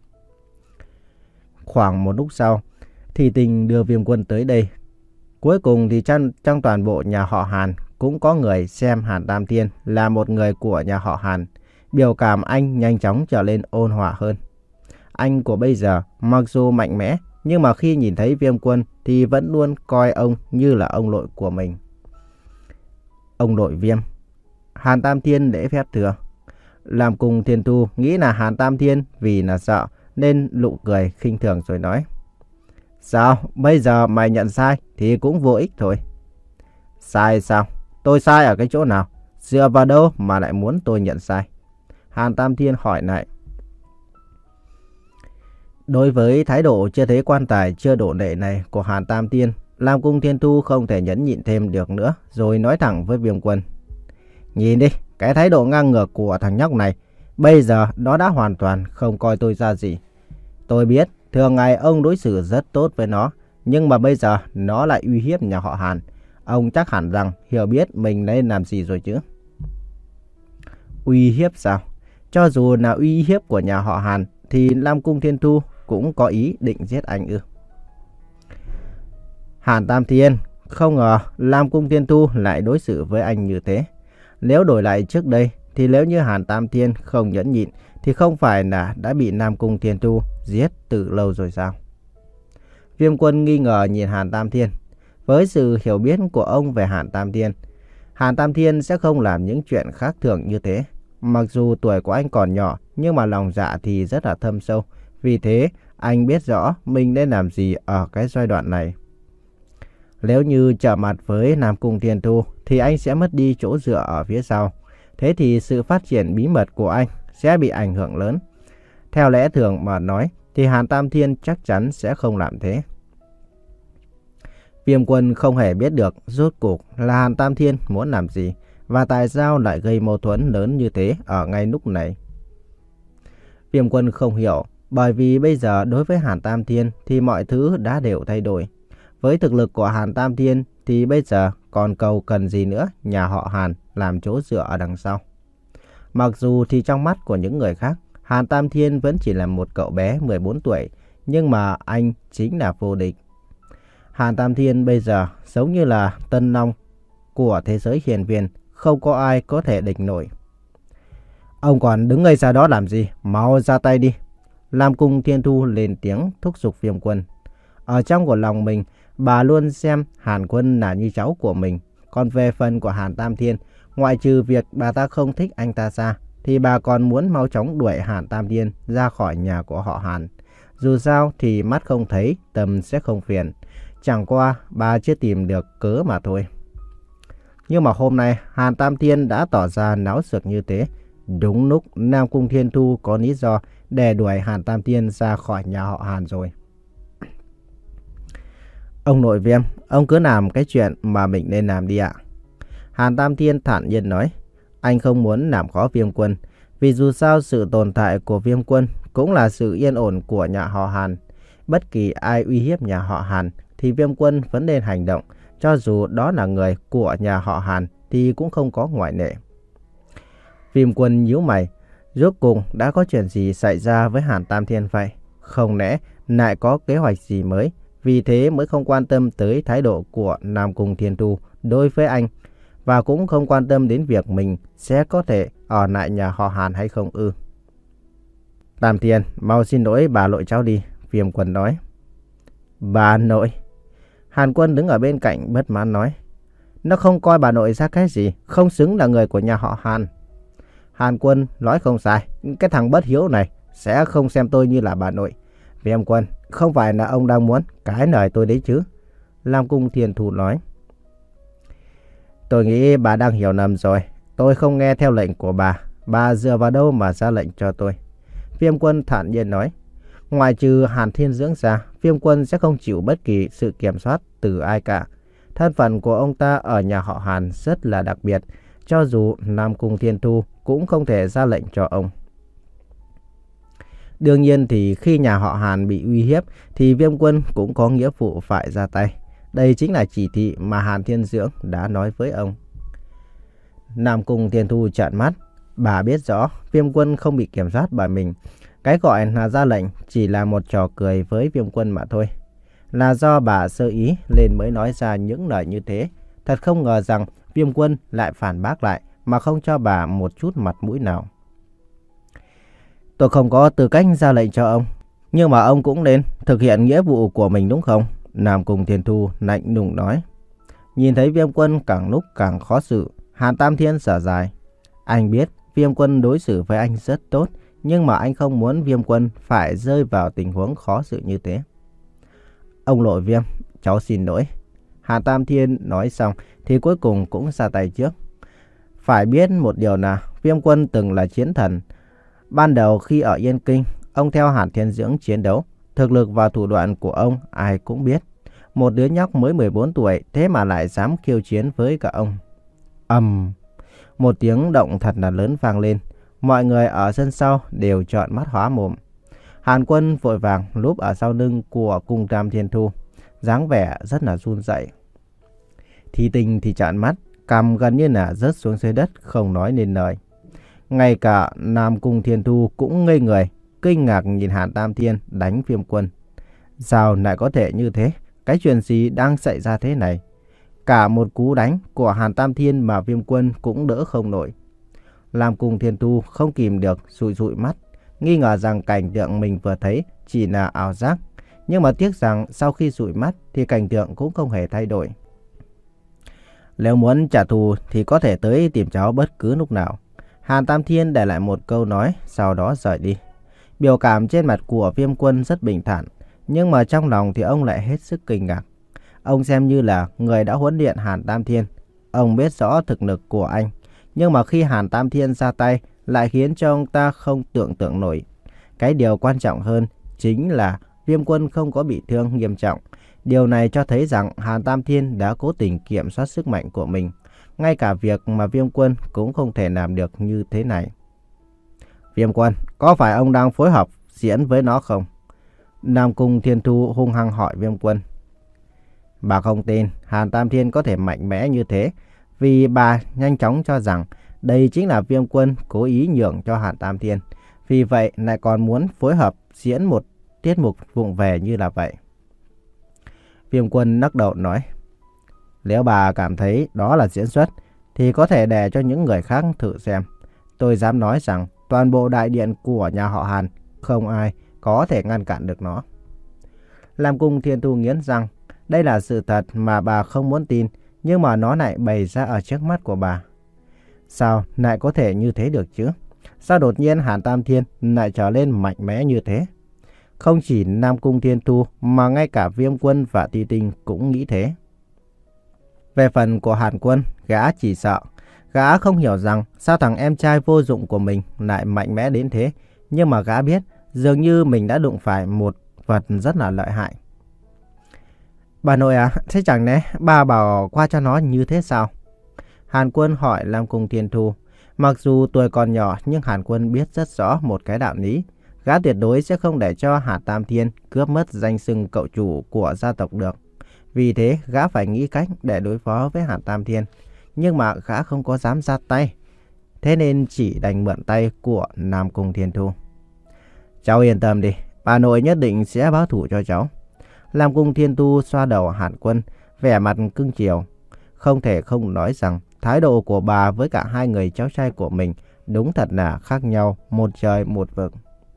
Khoảng một lúc sau, Thi Tinh đưa Viêm Quân tới đây. Cuối cùng thì trong, trong toàn bộ nhà họ Hàn cũng có người xem Hàn Tam Thiên là một người của nhà họ Hàn. Biểu cảm anh nhanh chóng trở lên ôn hòa hơn. Anh của bây giờ mặc dù mạnh mẽ, nhưng mà khi nhìn thấy Viêm Quân thì vẫn luôn coi ông như là ông nội của mình. Ông nội Viêm. Hàn Tam Thiên lễ phép thưa. Lam Cung Thiên Thu nghĩ là Hàn Tam Thiên vì là sợ nên nụ cười khinh thường rồi nói. Sao? Bây giờ mày nhận sai thì cũng vô ích thôi. Sai sao? Tôi sai ở cái chỗ nào? Dựa vào đâu mà lại muốn tôi nhận sai? Hàn Tam Thiên hỏi lại. Đối với thái độ chưa thấy quan tài chưa đổ lệ này của Hàn Tam Thiên, Lam Cung Thiên Thu không thể nhẫn nhịn thêm được nữa, rồi nói thẳng với Viêm Quân. Nhìn đi, cái thái độ ngang ngược của thằng nhóc này, bây giờ nó đã hoàn toàn không coi tôi ra gì. Tôi biết thường ngày ông đối xử rất tốt với nó, nhưng mà bây giờ nó lại uy hiếp nhà họ Hàn. Ông chắc hẳn rằng hiểu biết mình nên làm gì rồi chứ. Uy hiếp sao? Cho dù là uy hiếp của nhà họ Hàn thì Lam Cung Thiên Thu cũng có ý định giết anh ư? Hàn Tam Thiên, không ngờ Lam Cung Thiên Thu lại đối xử với anh như thế. Nếu đổi lại trước đây thì nếu như Hàn Tam Thiên không nhẫn nhịn thì không phải là đã bị Lam Cung Thiên Thu giết từ lâu rồi sao? Viêm Quân nghi ngờ nhìn Hàn Tam Thiên. Với sự hiểu biết của ông về Hàn Tam Thiên, Hàn Tam Thiên sẽ không làm những chuyện khác thường như thế. Mặc dù tuổi của anh còn nhỏ, nhưng mà lòng dạ thì rất là thâm sâu. Vì thế, anh biết rõ mình nên làm gì ở cái giai đoạn này. Nếu như trở mặt với Lam Cung Thiên Thu, thì anh sẽ mất đi chỗ dựa ở phía sau. Thế thì sự phát triển bí mật của anh sẽ bị ảnh hưởng lớn. Theo lẽ thường mà nói, thì Hàn Tam Thiên chắc chắn sẽ không làm thế. Viêm Quân không hề biết được rốt cuộc là Hàn Tam Thiên muốn làm gì và tại sao lại gây mâu thuẫn lớn như thế ở ngay lúc này. Viêm Quân không hiểu, bởi vì bây giờ đối với Hàn Tam Thiên thì mọi thứ đã đều thay đổi. Với thực lực của Hàn Tam Thiên thì bây giờ còn cầu cần gì nữa nhà họ Hàn làm chỗ dựa ở đằng sau. Mặc dù thì trong mắt của những người khác, Hàn Tam Thiên vẫn chỉ là một cậu bé mười bốn tuổi, nhưng mà anh chính là vô địch. Hàn Tam Thiên bây giờ giống như là tân long của thế giới hiền viên, không có ai có thể địch nổi. Ông còn đứng ngây ra đó làm gì? Mau ra tay đi. Lam Cung Thiên Thu lên tiếng thúc giục Viêm Quân. Ở trong của lòng mình, bà luôn xem Hàn Quân là như cháu của mình. Còn về phần của Hàn Tam Thiên, ngoại trừ việc bà ta không thích anh ta ra, thì bà còn muốn mau chóng đuổi Hàn Tam Thiên ra khỏi nhà của họ Hàn. Dù sao thì mắt không thấy, tâm sẽ không phiền. Chẳng qua bà chưa tìm được cớ mà thôi. Nhưng mà hôm nay Hàn Tam Thiên đã tỏ ra náo sược như thế. Đúng lúc Lam Cung Thiên Thu có lý do để đuổi Hàn Tam Thiên ra khỏi nhà họ Hàn rồi. Ông nội Viêm, ông cứ làm cái chuyện mà mình nên làm đi ạ. Hàn Tam Thiên thản nhiên nói. Anh không muốn làm khó Viêm Quân, vì dù sao sự tồn tại của Viêm Quân cũng là sự yên ổn của nhà họ Hàn. Bất kỳ ai uy hiếp nhà họ Hàn thì Viêm Quân vẫn nên hành động, cho dù đó là người của nhà họ Hàn thì cũng không có ngoại lệ. Viêm Quân nhíu mày, rốt cùng đã có chuyện gì xảy ra với Hàn Tam Thiên vậy? Không lẽ lại có kế hoạch gì mới, vì thế mới không quan tâm tới thái độ của Lam Cung Thiên Thu đối với anh, và cũng không quan tâm đến việc mình sẽ có thể ở lại nhà họ Hàn hay không ư? Tam Thiên, mau xin lỗi bà nội cháu đi, Viêm Quân nói. Bà nội? Hàn Quân đứng ở bên cạnh bất mãn nói. Nó không coi bà nội ra cái gì, không xứng là người của nhà họ Hàn. Hàn Quân nói không sai, cái thằng bất hiếu này sẽ không xem tôi như là bà nội. Viêm Quân, không phải là ông đang muốn cái lời tôi đấy chứ? Lam Cung Thiên Thu nói. Tôi nghĩ bà đang hiểu lầm rồi. Tôi không nghe theo lệnh của bà. Bà dựa vào đâu mà ra lệnh cho tôi? Viêm Quân thản nhiên nói. Ngoài trừ Hàn Thiên Dưỡng ra, Viêm Quân sẽ không chịu bất kỳ sự kiểm soát từ ai cả. Thân phận của ông ta ở nhà họ Hàn rất là đặc biệt, cho dù Nam Cung Thiên Thu cũng không thể ra lệnh cho ông. Đương nhiên thì khi nhà họ Hàn bị uy hiếp thì Viêm Quân cũng có nghĩa vụ phải ra tay. Đây chính là chỉ thị mà Hàn Thiên Dưỡng đã nói với ông. Nam Cung Thiên Thu trợn mắt. Bà biết rõ Viêm Quân không bị kiểm soát bởi mình. Cái gọi là ra lệnh chỉ là một trò cười với Viêm Quân mà thôi. Là do bà sơ ý nên mới nói ra những lời như thế. Thật không ngờ rằng Viêm Quân lại phản bác lại mà không cho bà một chút mặt mũi nào. Tôi không có tư cách ra lệnh cho ông, nhưng mà ông cũng nên thực hiện nghĩa vụ của mình đúng không? Nam Cung Thiên Thu lạnh lùng nói. Nhìn thấy Viêm Quân càng lúc càng khó xử, Hàn Tam Thiên thở dài. Anh biết Viêm Quân đối xử với anh rất tốt, nhưng mà anh không muốn Viêm Quân phải rơi vào tình huống khó xử như thế. Ông Nội Viêm, cháu xin lỗi. Hàn Tam Thiên nói xong thì cuối cùng cũng ra tay trước. Phải biết một điều là Viêm Quân từng là chiến thần. Ban đầu khi ở Yên Kinh, ông theo Hàn Thiên Dưỡng chiến đấu. Thực lực và thủ đoạn của ông ai cũng biết. Một đứa nhóc mới mười bốn tuổi thế mà lại dám khiêu chiến với cả ông. Ầm, một tiếng động thật là lớn vang lên. Mọi người ở sân sau đều trợn mắt há mồm. Hàn Quân vội vàng núp ở sau lưng của Cung Tam Thiên Thu, dáng vẻ rất là run rẩy. Thi Tình thì trợn mắt, cằm gần như là rớt xuống dưới đất, không nói nên lời. Ngay cả Nam Cung Thiên Thu cũng ngây người, kinh ngạc nhìn Hàn Tam Thiên đánh Viêm Quân. Sao lại có thể như thế? Cái chuyện gì đang xảy ra thế này? Cả một cú đánh của Hàn Tam Thiên mà Viêm Quân cũng đỡ không nổi. Nam Cung Thiên Thu không kìm được sụi sụi mắt, nghi ngờ rằng cảnh tượng mình vừa thấy chỉ là ảo giác. Nhưng mà tiếc rằng sau khi sụi mắt thì cảnh tượng cũng không hề thay đổi. Nếu muốn trả thù thì có thể tới tìm cháu bất cứ lúc nào. Hàn Tam Thiên để lại một câu nói, sau đó rời đi. Biểu cảm trên mặt của Viêm Quân rất bình thản, nhưng mà trong lòng thì ông lại hết sức kinh ngạc. Ông xem như là người đã huấn luyện Hàn Tam Thiên. Ông biết rõ thực lực của anh, nhưng mà khi Hàn Tam Thiên ra tay lại khiến cho ông ta không tưởng tượng nổi. Cái điều quan trọng hơn chính là Viêm Quân không có bị thương nghiêm trọng. Điều này cho thấy rằng Hàn Tam Thiên đã cố tình kiểm soát sức mạnh của mình. Ngay cả việc mà Viêm Quân cũng không thể làm được như thế này. Viêm Quân, có phải ông đang phối hợp diễn với nó không? Nam Cung Thiên Thu hung hăng hỏi Viêm Quân. Bà không tin Hàn Tam Thiên có thể mạnh mẽ như thế, vì bà nhanh chóng cho rằng đây chính là Viêm Quân cố ý nhường cho Hàn Tam Thiên. Vì vậy lại còn muốn phối hợp diễn một tiết mục vụng về như là vậy. Viêm Quân lắc đầu nói. Nếu bà cảm thấy đó là diễn xuất thì có thể để cho những người khác thử xem. Tôi dám nói rằng toàn bộ đại điện của nhà họ Hàn không ai có thể ngăn cản được nó. Nam Cung Thiên Thu nghiến răng. Đây là sự thật mà bà không muốn tin, nhưng mà nó lại bày ra ở trước mắt của bà. Sao lại có thể như thế được chứ? Sao đột nhiên Hàn Tam Thiên lại trở lên mạnh mẽ như thế? Không chỉ Nam Cung Thiên Thu mà ngay cả Viêm Quân và Thi Tình cũng nghĩ thế. Về phần của Hàn Quân, gã chỉ sợ. Gã không hiểu rằng sao thằng em trai vô dụng của mình lại mạnh mẽ đến thế. Nhưng mà gã biết dường như mình đã đụng phải một vật rất là lợi hại. Bà nội à, thế chẳng lẽ bà bảo qua cho nó như thế sao? Hàn Quân hỏi Nam Cung Thiên Thu. Mặc dù tuổi còn nhỏ nhưng Hàn Quân biết rất rõ một cái đạo lý. Gã tuyệt đối sẽ không để cho Hàn Tam Thiên cướp mất danh xưng cậu chủ của gia tộc được. Vì thế gã phải nghĩ cách để đối phó với Hàn Tam Thiên. Nhưng mà gã không có dám ra tay. Thế nên chỉ đành mượn tay của Nam Cung Thiên Thu. Cháu yên tâm đi, bà nội nhất định sẽ báo thù cho cháu. Nam Cung Thiên Thu xoa đầu Hàn Quân, vẻ mặt cưng chiều. Không thể không nói rằng thái độ của bà với cả hai người cháu trai của mình đúng thật là khác nhau, một trời một vực.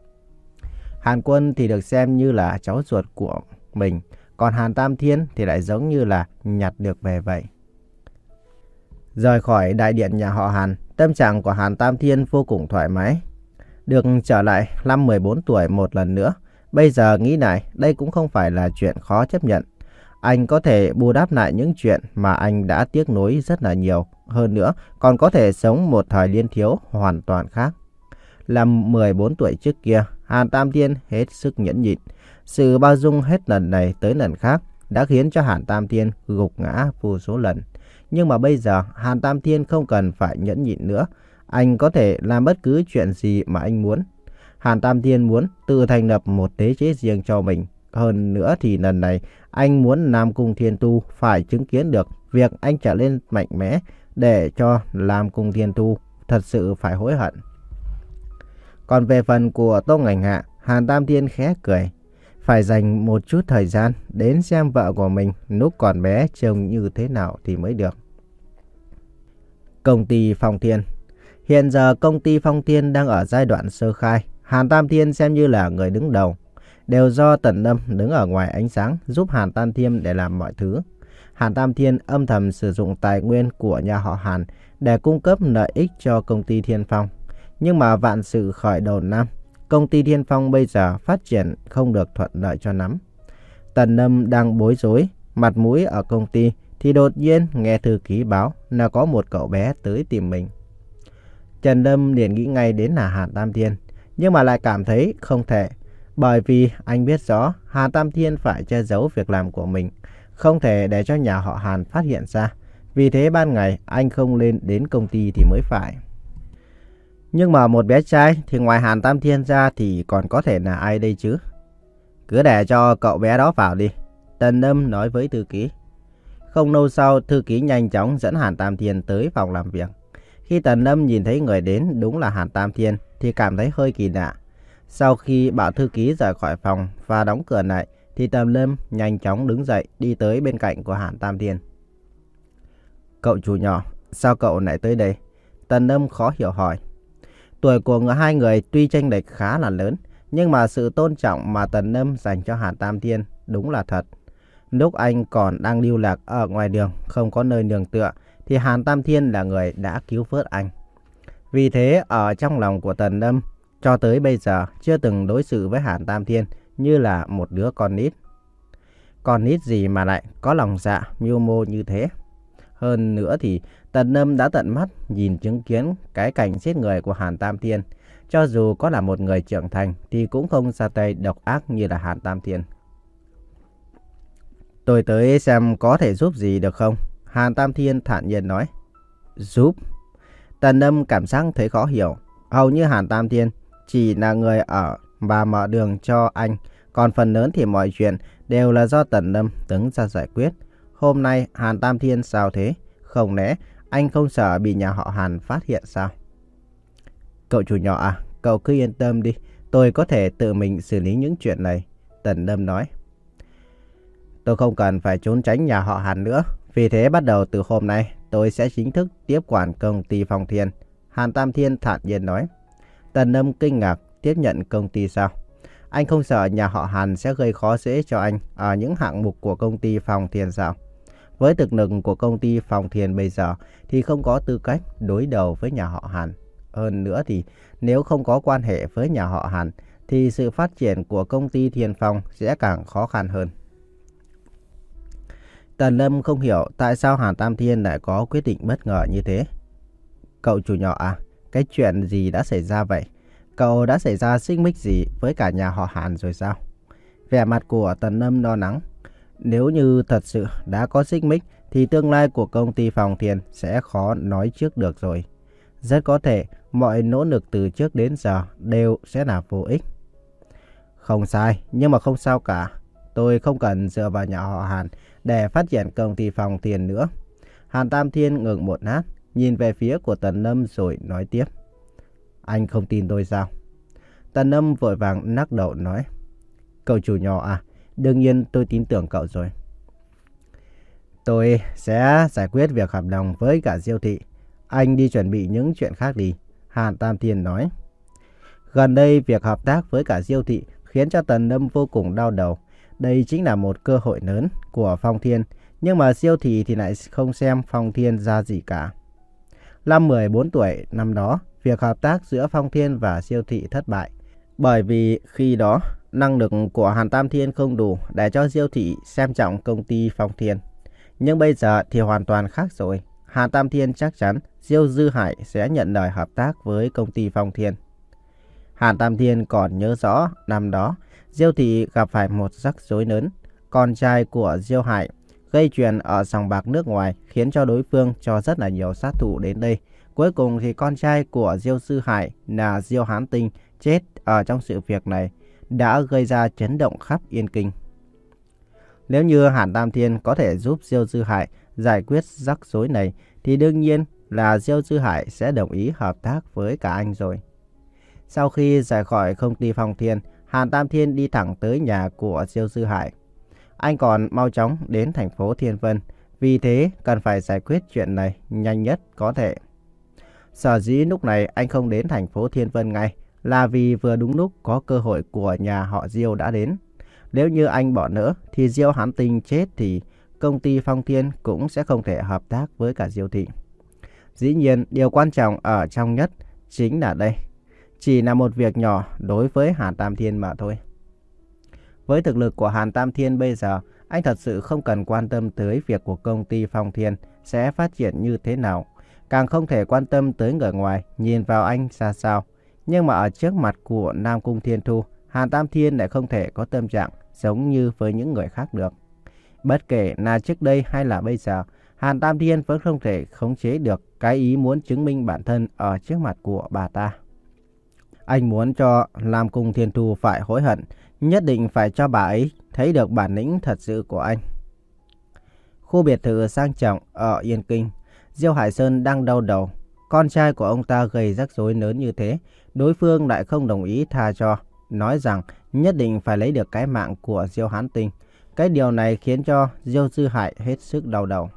Hàn Quân thì được xem như là cháu ruột của mình, còn Hàn Tam Thiên thì lại giống như là nhặt được về vậy. Rời khỏi đại điện nhà họ Hàn, tâm trạng của Hàn Tam Thiên vô cùng thoải mái. Được trở lại năm mười bốn tuổi một lần nữa, bây giờ nghĩ lại đây cũng không phải là chuyện khó chấp nhận. Anh có thể bù đắp lại những chuyện mà anh đã tiếc nuối rất là nhiều. Hơn nữa còn có thể sống một thời niên thiếu hoàn toàn khác. Năm mười bốn tuổi trước kia, Hàn Tam Thiên hết sức nhẫn nhịn. Sự bao dung hết lần này tới lần khác đã khiến cho Hàn Tam Thiên gục ngã vô số lần. Nhưng mà bây giờ Hàn Tam Thiên không cần phải nhẫn nhịn nữa. Anh có thể làm bất cứ chuyện gì mà anh muốn. Hàn Tam Thiên muốn tự thành lập một đế chế riêng cho mình. Hơn nữa thì lần này anh muốn Nam Cung Thiên Tu phải chứng kiến được việc anh trở nên mạnh mẽ để cho Nam Cung Thiên Tu thật sự phải hối hận. Còn về phần của Tô Ngành Hạ, Hàn Tam Thiên khẽ cười. Phải dành một chút thời gian đến xem vợ của mình lúc còn bé trông như thế nào thì mới được. Công ty Phong Thiên. Hiện giờ công ty Phong Thiên đang ở giai đoạn sơ khai. Hàn Tam Thiên xem như là người đứng đầu. Đều do Tần Lâm đứng ở ngoài ánh sáng giúp Hàn Tam Thiên để làm mọi thứ. Hàn Tam Thiên âm thầm sử dụng tài nguyên của nhà họ Hàn để cung cấp lợi ích cho công ty Thiên Phong. Nhưng mà vạn sự khởi đầu năm, công ty Thiên Phong bây giờ phát triển không được thuận lợi cho lắm. Tần Lâm đang bối rối, mặt mũi ở công ty thì đột nhiên nghe thư ký báo là có một cậu bé tới tìm mình. Trần Lâm liền nghĩ ngay đến là Hàn Tam Thiên, nhưng mà lại cảm thấy không thể. Bởi vì anh biết rõ Hàn Tam Thiên phải che giấu việc làm của mình, không thể để cho nhà họ Hàn phát hiện ra. Vì thế ban ngày anh không lên đến công ty thì mới phải. Nhưng mà một bé trai thì ngoài Hàn Tam Thiên ra thì còn có thể là ai đây chứ? Cứ để cho cậu bé đó vào đi, Tần Lâm nói với thư ký. Không lâu sau, thư ký nhanh chóng dẫn Hàn Tam Thiên tới phòng làm việc. Khi Tần Lâm nhìn thấy người đến đúng là Hàn Tam Thiên thì cảm thấy hơi kỳ lạ. Sau khi bảo thư ký rời khỏi phòng và đóng cửa lại thì Tần Lâm nhanh chóng đứng dậy đi tới bên cạnh của Hàn Tam Thiên. Cậu chủ nhỏ, sao cậu lại tới đây? Tần Lâm khó hiểu hỏi. Tuổi của hai người tuy chênh lệch khá là lớn, nhưng mà sự tôn trọng mà Tần Lâm dành cho Hàn Tam Thiên đúng là thật. Lúc anh còn đang lưu lạc ở ngoài đường, không có nơi nương tựa, thì Hàn Tam Thiên là người đã cứu vớt anh. Vì thế, ở trong lòng của Tần Lâm, cho tới bây giờ chưa từng đối xử với Hàn Tam Thiên như là một đứa con nít. Con nít gì mà lại có lòng dạ mưu mô như thế? Hơn nữa thì Tần Lâm đã tận mắt nhìn chứng kiến cái cảnh giết người của Hàn Tam Thiên. Cho dù có là một người trưởng thành thì cũng không ra tay độc ác như là Hàn Tam Thiên. Tôi tới xem có thể giúp gì được không? Hàn Tam Thiên thản nhiên nói. Giúp? Tần Lâm cảm giác thấy khó hiểu. Hầu như Hàn Tam Thiên chỉ là người ở và mở đường cho anh. Còn phần lớn thì mọi chuyện đều là do Tần Lâm đứng ra giải quyết. Hôm nay Hàn Tam Thiên sao thế? Không lẽ anh không sợ bị nhà họ Hàn phát hiện sao? Cậu chủ nhỏ à, cậu cứ yên tâm đi. Tôi có thể tự mình xử lý những chuyện này. Tần Lâm nói. Tôi không cần phải trốn tránh nhà họ Hàn nữa. Vì thế bắt đầu từ hôm nay tôi sẽ chính thức tiếp quản công ty Phong Thiên. Hàn Tam Thiên thản nhiên nói. Tần Lâm kinh ngạc, tiếp nhận công ty sao? Anh không sợ nhà họ Hàn sẽ gây khó dễ cho anh ở những hạng mục của công ty Phong Thiên sao? Với thực lực của công ty Phong Thiên bây giờ thì không có tư cách đối đầu với nhà họ Hàn. Hơn nữa thì nếu không có quan hệ với nhà họ Hàn thì sự phát triển của công ty Thiên Phong sẽ càng khó khăn hơn. Tần Lâm không hiểu tại sao Hàn Tam Thiên lại có quyết định bất ngờ như thế. Cậu chủ nhỏ à, cái chuyện gì đã xảy ra vậy? Cậu đã xảy ra xích mích gì với cả nhà họ Hàn rồi sao? Vẻ mặt của Tần Lâm lo lắng. Nếu như thật sự đã có xích mích thì tương lai của công ty Phong Thiên sẽ khó nói trước được rồi. Rất có thể mọi nỗ lực từ trước đến giờ đều sẽ là vô ích. Không sai, nhưng mà không sao cả. Tôi không cần dựa vào nhà họ Hàn để phát triển công ty Phong Thiên nữa. Hàn Tam Thiên ngừng một lát, nhìn về phía của Tần Lâm rồi nói tiếp. Anh không tin tôi sao? Tần Lâm vội vàng lắc đầu nói. Cậu chủ nhỏ à, đương nhiên tôi tin tưởng cậu rồi. Tôi sẽ giải quyết việc hợp đồng với cả Diêu thị. Anh đi chuẩn bị những chuyện khác đi. Hàn Tam Thiên nói. Gần đây việc hợp tác với cả Diêu thị khiến cho Tần Lâm vô cùng đau đầu. Đây chính là một cơ hội lớn của Phong Thiên. Nhưng mà Diêu thị thì lại không xem Phong Thiên ra gì cả. Năm mười bốn tuổi năm đó, việc hợp tác giữa Phong Thiên và Diêu thị thất bại. Bởi vì khi đó, năng lực của Hàn Tam Thiên không đủ để cho Diêu thị xem trọng công ty Phong Thiên. Nhưng bây giờ thì hoàn toàn khác rồi. Hàn Tam Thiên chắc chắn Diêu Dư Hải sẽ nhận lời hợp tác với công ty Phong Thiên. Hàn Tam Thiên còn nhớ rõ năm đó, Diêu thị gặp phải một rắc rối lớn. con trai của Diêu Hải, gây chuyện ở sòng bạc nước ngoài khiến cho đối phương cho rất là nhiều sát thủ đến đây. Cuối cùng thì con trai của Diêu Sư Hải là Diêu Hán Tinh chết ở trong sự việc này, đã gây ra chấn động khắp Yên Kinh. Nếu như Hàn Tam Thiên có thể giúp Diêu Sư Hải giải quyết rắc rối này thì đương nhiên là Diêu Sư Hải sẽ đồng ý hợp tác với cả anh rồi. Sau khi rời khỏi công ty Phong Thiên, Hàn Tam Thiên đi thẳng tới nhà của Diêu Sư Hải. Anh còn mau chóng đến thành phố Thiên Vân, vì thế cần phải giải quyết chuyện này nhanh nhất có thể. Sở dĩ lúc này anh không đến thành phố Thiên Vân ngay là vì vừa đúng lúc có cơ hội của nhà họ Diêu đã đến. Nếu như anh bỏ lỡ thì Diêu Hán Tinh chết thì công ty Phong Thiên cũng sẽ không thể hợp tác với cả Diêu thị. Dĩ nhiên điều quan trọng ở trong nhất chính là đây. Chỉ là một việc nhỏ đối với Hàn Tam Thiên mà thôi. Với thực lực của Hàn Tam Thiên bây giờ, anh thật sự không cần quan tâm tới việc của công ty Phong Thiên sẽ phát triển như thế nào. Càng không thể quan tâm tới người ngoài nhìn vào anh ra sao. Nhưng mà ở trước mặt của Nam Cung Thiên Thu, Hàn Tam Thiên lại không thể có tâm trạng giống như với những người khác được. Bất kể là trước đây hay là bây giờ, Hàn Tam Thiên vẫn không thể khống chế được cái ý muốn chứng minh bản thân ở trước mặt của bà ta. Anh muốn cho Nam Cung Thiên Thu phải hối hận, nhất định phải cho bà ấy thấy được bản lĩnh thật sự của anh. Khu biệt thự sang trọng ở Yên Kinh, Diêu Hải Sơn đang đau đầu. Con trai của ông ta gây rắc rối lớn như thế, đối phương lại không đồng ý tha cho, nói rằng nhất định phải lấy được cái mạng của Diêu Hán Tinh. Cái điều này khiến cho Diêu Sư Hải hết sức đau đầu.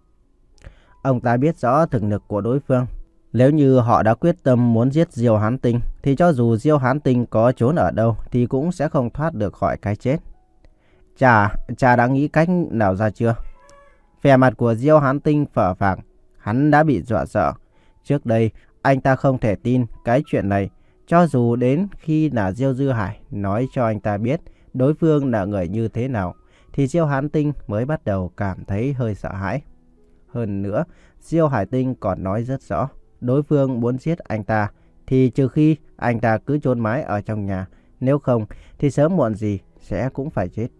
Ông ta biết rõ thực lực của đối phương. Nếu như họ đã quyết tâm muốn giết Diêu Hán Tinh, thì cho dù Diêu Hán Tinh có trốn ở đâu thì cũng sẽ không thoát được khỏi cái chết. Cha, cha đã nghĩ cách nào ra chưa? Vẻ mặt của Diêu Hán Tinh phờ phạc, hắn đã bị dọa sợ. Trước đây, anh ta không thể tin cái chuyện này, cho dù đến khi là Diêu Dư Hải nói cho anh ta biết đối phương là người như thế nào, thì Diêu Hán Tinh mới bắt đầu cảm thấy hơi sợ hãi. Hơn nữa, Diêu Hải Tinh còn nói rất rõ, đối phương muốn giết anh ta, thì trừ khi anh ta cứ trốn mãi ở trong nhà, nếu không thì sớm muộn gì sẽ cũng phải chết.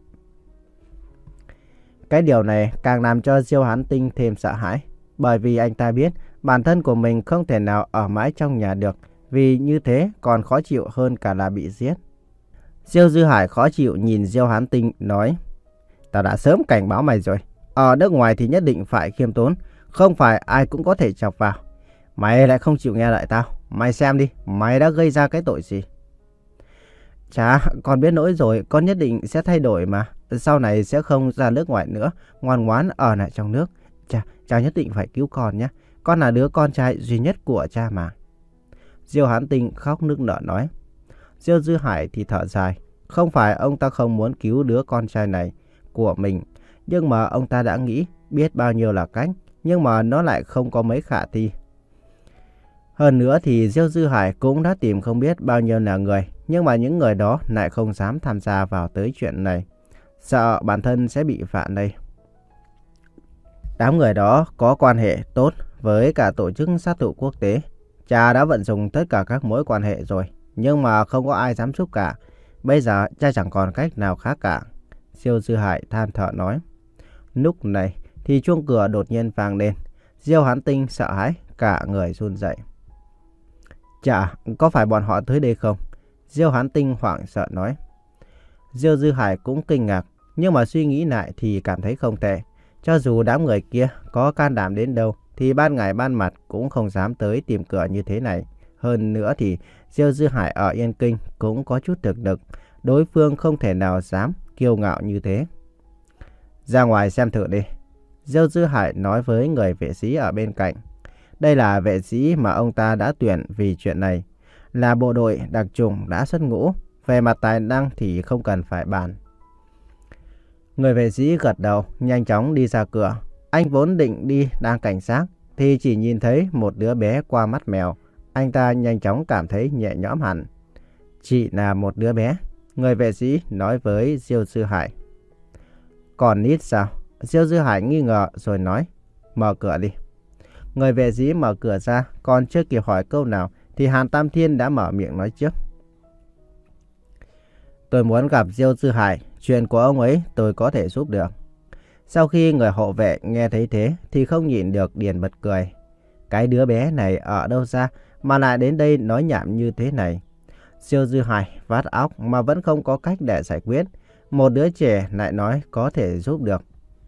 Cái điều này càng làm cho Diêu Hán Tinh thêm sợ hãi, bởi vì anh ta biết bản thân của mình không thể nào ở mãi trong nhà được, vì như thế còn khó chịu hơn cả là bị giết. Diêu Dư Hải khó chịu nhìn Diêu Hán Tinh nói, tao đã sớm cảnh báo mày rồi, ở nước ngoài thì nhất định phải khiêm tốn, không phải ai cũng có thể chọc vào. Mày lại không chịu nghe lời tao, mày xem đi, mày đã gây ra cái tội gì? Chà, con biết lỗi rồi, con nhất định sẽ thay đổi mà. Sau này sẽ không ra nước ngoài nữa, ngoan ngoãn ở lại trong nước. Chà, cha nhất định phải cứu con nhé. Con là đứa con trai duy nhất của cha mà. Diêu Hán Tinh khóc nức nở nói. Diêu Dư Hải thì thở dài. Không phải ông ta không muốn cứu đứa con trai này của mình, nhưng mà ông ta đã nghĩ biết bao nhiêu là cách, nhưng mà nó lại không có mấy khả thi. Hơn nữa thì Diêu Dư Hải cũng đã tìm không biết bao nhiêu là người, nhưng mà những người đó lại không dám tham gia vào tới chuyện này, sợ bản thân sẽ bị phạt đây. Đám người đó có quan hệ tốt với cả tổ chức sát thủ quốc tế. Cha đã vận dụng tất cả các mối quan hệ rồi, nhưng mà không có ai dám giúp cả. Bây giờ cha chẳng còn cách nào khác cả. Diêu Dư Hải than thở nói. Lúc này thì chuông cửa đột nhiên vang lên. Diêu Hán Tinh sợ hãi, cả người run rẩy. Chà, có phải bọn họ tới đây không? Diêu Hán Tinh hoảng sợ nói. Diêu Dư Hải cũng kinh ngạc, nhưng mà suy nghĩ lại thì cảm thấy không tệ. Cho dù đám người kia có can đảm đến đâu, thì ban ngày ban mặt cũng không dám tới tìm cửa như thế này. Hơn nữa thì Diêu Dư Hải ở Yên Kinh cũng có chút thực lực, đối phương không thể nào dám kiêu ngạo như thế. Ra ngoài xem thử đi. Diêu Dư Hải nói với người vệ sĩ ở bên cạnh. Đây là vệ sĩ mà ông ta đã tuyển vì chuyện này, là bộ đội đặc chủng đã xuất ngũ, về mặt tài năng thì không cần phải bàn. Người vệ sĩ gật đầu, nhanh chóng đi ra cửa. Anh vốn định đi đang cảnh giác, thì chỉ nhìn thấy một đứa bé qua mắt mèo. Anh ta nhanh chóng cảm thấy nhẹ nhõm hẳn. Chỉ là một đứa bé, người vệ sĩ nói với Diêu Dư Hải. Còn nít sao? Diêu Dư Hải nghi ngờ rồi nói, mở cửa đi. Người vệ sĩ mở cửa ra, còn chưa kịp hỏi câu nào thì Hàn Tam Thiên đã mở miệng nói trước. Tôi muốn gặp Diêu Dư Hải, chuyện của ông ấy tôi có thể giúp được. Sau khi người hộ vệ nghe thấy thế thì không nhịn được điền bật cười. Cái đứa bé này ở đâu ra mà lại đến đây nói nhảm như thế này. Diêu Dư Hải vắt óc mà vẫn không có cách để giải quyết. Một đứa trẻ lại nói có thể giúp được.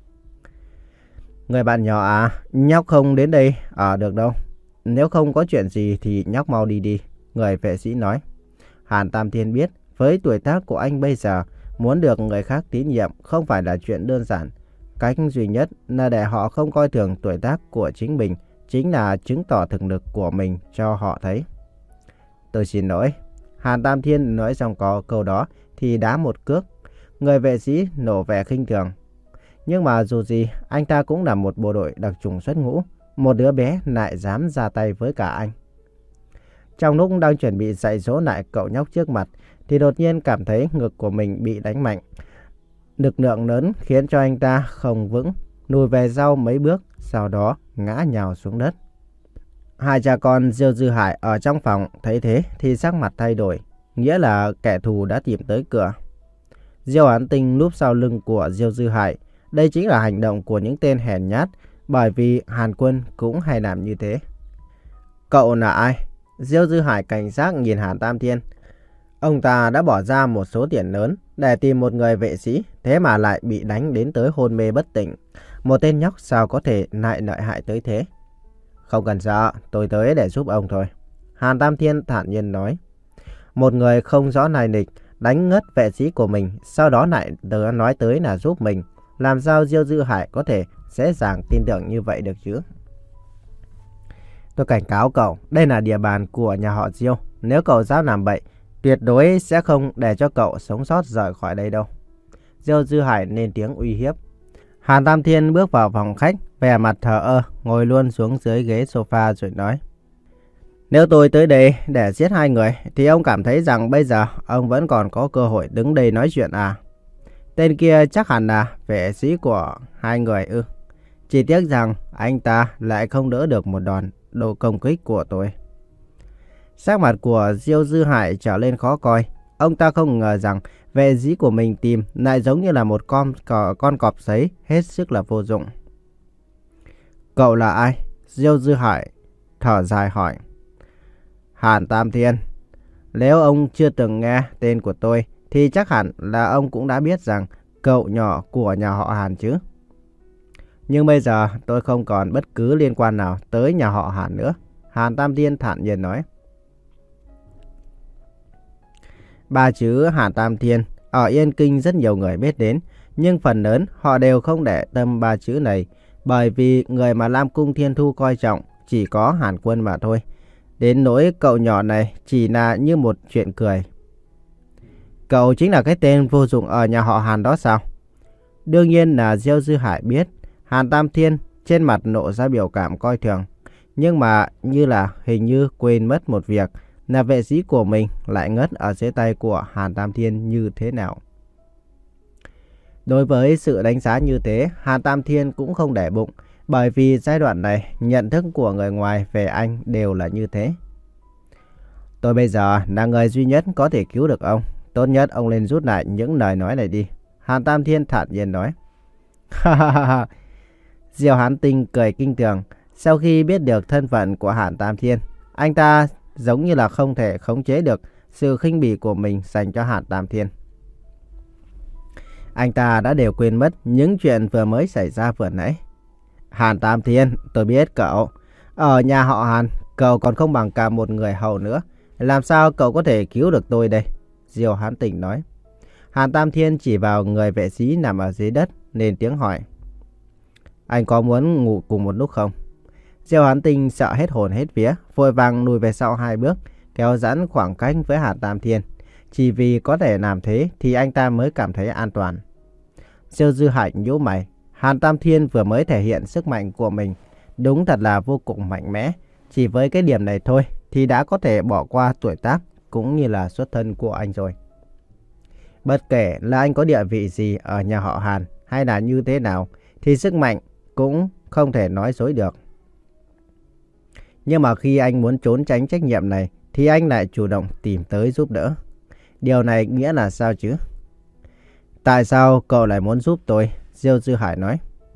Người bạn nhỏ à, nhóc không đến đây ở được đâu. Nếu không có chuyện gì thì nhóc mau đi đi, người vệ sĩ nói. Hàn Tam Thiên biết với tuổi tác của anh bây giờ, muốn được người khác tín nhiệm không phải là chuyện đơn giản. Cách duy nhất là để họ không coi thường tuổi tác của chính mình, chính là chứng tỏ thực lực của mình cho họ thấy. Tôi xin lỗi. Hàn Tam Thiên nói xong có câu đó thì đá một cước. Người vệ sĩ nổ vẻ khinh thường. Nhưng mà dù gì, anh ta cũng là một bộ đội đặc chủng xuất ngũ. Một đứa bé lại dám ra tay với cả anh. Trong lúc đang chuẩn bị dạy dỗ lại cậu nhóc trước mặt, thì đột nhiên cảm thấy ngực của mình bị đánh mạnh. Lực lượng lớn khiến cho anh ta không vững, lùi về sau mấy bước, sau đó ngã nhào xuống đất. Hai cha con Diêu Dư Hải ở trong phòng thấy thế thì sắc mặt thay đổi, nghĩa là kẻ thù đã tìm tới cửa. Diêu Hán Tinh núp sau lưng của Diêu Dư Hải. Đây chính là hành động của những tên hèn nhát, bởi vì Hàn Quân cũng hay làm như thế. Cậu là ai? Diêu Dư Hải cảnh giác nhìn Hàn Tam Thiên. Ông ta đã bỏ ra một số tiền lớn để tìm một người vệ sĩ, thế mà lại bị đánh đến tới hôn mê bất tỉnh. Một tên nhóc sao có thể lại lợi hại tới thế? Không cần sợ, tôi tới để giúp ông thôi. Hàn Tam Thiên thản nhiên nói. Một người không rõ lai lịch đánh ngất vệ sĩ của mình, sau đó lại nói tới là giúp mình. Làm sao Diêu Dư Hải có thể dễ dàng tin tưởng như vậy được chứ? Tôi cảnh cáo cậu, đây là địa bàn của nhà họ Diêu. Nếu cậu dám làm bậy, tuyệt đối sẽ không để cho cậu sống sót rời khỏi đây đâu. Diêu Dư Hải lên tiếng uy hiếp. Hàn Tam Thiên bước vào phòng khách, vẻ mặt thờ ơ, ngồi luôn xuống dưới ghế sofa rồi nói. Nếu tôi tới đây để giết hai người, thì ông cảm thấy rằng bây giờ ông vẫn còn có cơ hội đứng đây nói chuyện à? Tên kia chắc hẳn là vệ sĩ của hai người ư. Chỉ tiếc rằng anh ta lại không đỡ được một đòn độ công kích của tôi. Sắc mặt của Diêu Dư Hải trở lên khó coi. Ông ta không ngờ rằng vệ sĩ của mình tìm lại giống như là một con, con cọp sấy hết sức là vô dụng. Cậu là ai? Diêu Dư Hải thở dài hỏi. Hàn Tam Thiên. Nếu ông chưa từng nghe tên của tôi thì chắc hẳn là ông cũng đã biết rằng cậu nhỏ của nhà họ Hàn chứ. Nhưng bây giờ tôi không còn bất cứ liên quan nào tới nhà họ Hàn nữa. Hàn Tam Thiên thản nhiên nói. Ba chữ Hàn Tam Thiên ở Yên Kinh rất nhiều người biết đến, nhưng phần lớn họ đều không để tâm ba chữ này, bởi vì người mà Lam Cung Thiên Thu coi trọng chỉ có Hàn Quân mà thôi. Đến nỗi cậu nhỏ này chỉ là như một chuyện cười. Cậu chính là cái tên vô dụng ở nhà họ Hàn đó sao? Đương nhiên là Diêu Dư Hải biết. Hàn Tam Thiên trên mặt nộ ra biểu cảm coi thường, nhưng mà như là hình như quên mất một việc, là vệ sĩ của mình lại ngất ở dưới tay của Hàn Tam Thiên như thế nào. Đối với sự đánh giá như thế, Hàn Tam Thiên cũng không để bụng, bởi vì giai đoạn này nhận thức của người ngoài về anh đều là như thế. Tôi bây giờ là người duy nhất có thể cứu được ông. Tốt nhất ông nên rút lại những lời nói này đi. Hàn Tam Thiên thản nhiên nói. Ha ha ha ha. Diêu Hán Tinh cười kinh thường. Sau khi biết được thân phận của Hàn Tam Thiên, anh ta giống như là không thể khống chế được sự khinh bỉ của mình dành cho Hàn Tam Thiên. Anh ta đã đều quên mất những chuyện vừa mới xảy ra vừa nãy. Hàn Tam Thiên, tôi biết cậu. Ở nhà họ Hàn, cậu còn không bằng cả một người hầu nữa. Làm sao cậu có thể cứu được tôi đây? Diêu Hán Tinh nói. Hàn Tam Thiên chỉ vào người vệ sĩ nằm ở dưới đất, lên tiếng hỏi. Anh có muốn ngủ cùng một lúc không? Diêu Hán Tinh sợ hết hồn hết vía, vội vàng lùi về sau hai bước, kéo giãn khoảng cách với Hàn Tam Thiên. Chỉ vì có thể làm thế thì anh ta mới cảm thấy an toàn. Diêu Dư Hải nhíu mày. Hàn Tam Thiên vừa mới thể hiện sức mạnh của mình, đúng thật là vô cùng mạnh mẽ. Chỉ với cái điểm này thôi thì đã có thể bỏ qua tuổi tác cũng như là xuất thân của anh rồi. Bất kể là anh có địa vị gì ở nhà họ Hàn hay là như thế nào, thì sức mạnh cũng không thể nói dối được. Nhưng mà khi anh muốn trốn tránh trách nhiệm này thì anh lại chủ động tìm tới giúp đỡ. Điều này nghĩa là sao chứ? Tại sao cậu lại muốn giúp tôi? Diêu Dư Hải nói.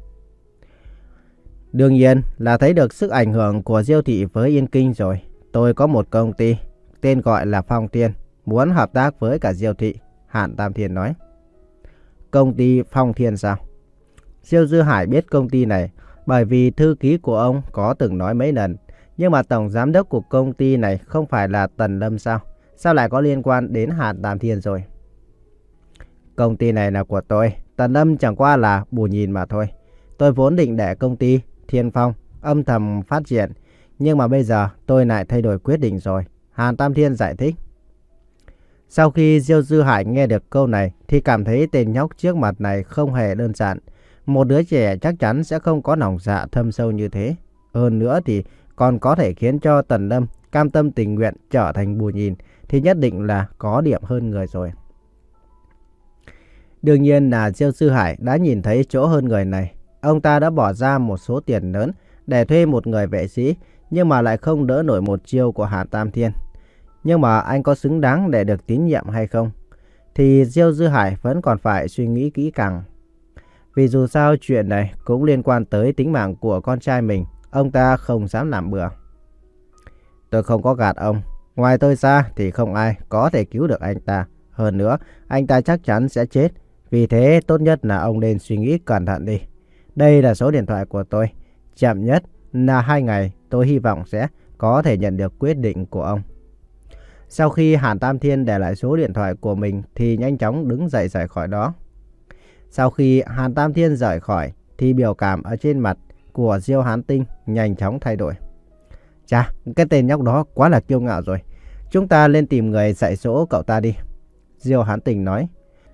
Đương nhiên là thấy được sức ảnh hưởng của Diêu thị với Yên Kinh rồi. Tôi có một công ty tên gọi là Phong Thiên, muốn hợp tác với cả Diêu thị, Hàn Tam Thiên nói. Công ty Phong Thiên sao? Diêu Dư Hải biết công ty này bởi vì thư ký của ông có từng nói mấy lần. Nhưng mà tổng giám đốc của công ty này không phải là Tần Lâm sao? Sao lại có liên quan đến Hàn Tam Thiên rồi? Công ty này là của tôi. Tần Lâm chẳng qua là bù nhìn mà thôi. Tôi vốn định để công ty Thiên Phong âm thầm phát triển. Nhưng mà bây giờ tôi lại thay đổi quyết định rồi. Hàn Tam Thiên giải thích. Sau khi Diêu Dư Hải nghe được câu này thì cảm thấy tên nhóc trước mặt này không hề đơn giản. Một đứa trẻ chắc chắn sẽ không có lòng dạ thâm sâu như thế. Hơn nữa thì còn có thể khiến cho Tần Lâm cam tâm tình nguyện trở thành bù nhìn thì nhất định là có điểm hơn người rồi. Đương nhiên là Diêu Dư Hải đã nhìn thấy chỗ hơn người này. Ông ta đã bỏ ra một số tiền lớn để thuê một người vệ sĩ, nhưng mà lại không đỡ nổi một chiêu của Hàn Tam Thiên. Nhưng mà anh có xứng đáng để được tín nhiệm hay không? Thì Diêu Dư Hải vẫn còn phải suy nghĩ kỹ càng. Vì dù sao chuyện này cũng liên quan tới tính mạng của con trai mình, ông ta không dám làm bừa. Tôi không có gạt ông. Ngoài tôi ra thì không ai có thể cứu được anh ta. Hơn nữa, anh ta chắc chắn sẽ chết. Vì thế tốt nhất là ông nên suy nghĩ cẩn thận đi. Đây là số điện thoại của tôi. Chậm nhất là hai ngày tôi hy vọng sẽ có thể nhận được quyết định của ông. Sau khi Hàn Tam Thiên để lại số điện thoại của mình thì nhanh chóng đứng dậy rời khỏi đó. Sau khi Hàn Tam Thiên rời khỏi thì biểu cảm ở trên mặt của Diêu Hán Tinh nhanh chóng thay đổi. Chà, cái tên nhóc đó quá là kiêu ngạo rồi. Chúng ta lên tìm người dạy dỗ cậu ta đi. Diêu Hán Tinh nói.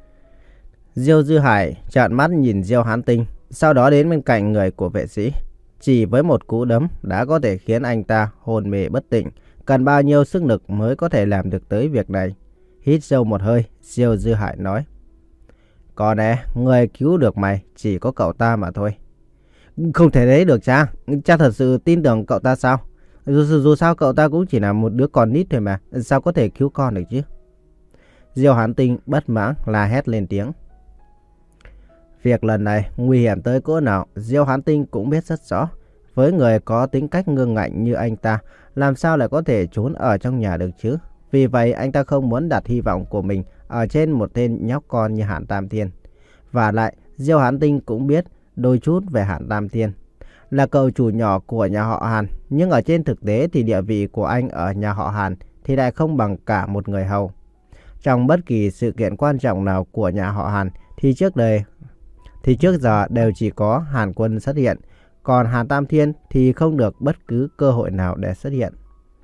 Diêu Dư Hải trợn mắt nhìn Diêu Hán Tinh, sau đó đến bên cạnh người của vệ sĩ. Chỉ với một cú đấm đã có thể khiến anh ta hôn mê bất tỉnh. Cần bao nhiêu sức lực mới có thể làm được tới việc này? Hít sâu một hơi, Diêu Dư Hải nói. Có lẽ người cứu được mày chỉ có cậu ta mà thôi. Không thể đấy được cha. Cha thật sự tin tưởng cậu ta sao? Dù, dù sao cậu ta cũng chỉ là một đứa con nít thôi mà. Sao có thể cứu con được chứ? Diêu Hán Tinh bất mãn la hét lên tiếng. Việc lần này nguy hiểm tới cỡ nào Diêu Hán Tinh cũng biết rất rõ. Với người có tính cách ngưng ngạnh như anh ta, làm sao lại có thể trốn ở trong nhà được chứ? Vì vậy anh ta không muốn đặt hy vọng của mình ở trên một tên nhóc con như Hàn Tam Thiên. Và lại Diêu Hán Tinh cũng biết đôi chút về Hàn Tam Thiên. Là cậu chủ nhỏ của nhà họ Hàn, nhưng ở trên thực tế thì địa vị của anh ở nhà họ Hàn thì lại không bằng cả một người hầu. Trong bất kỳ sự kiện quan trọng nào của nhà họ Hàn thì trước đây thì trước giờ đều chỉ có Hàn Quân xuất hiện, còn Hàn Tam Thiên thì không được bất cứ cơ hội nào để xuất hiện.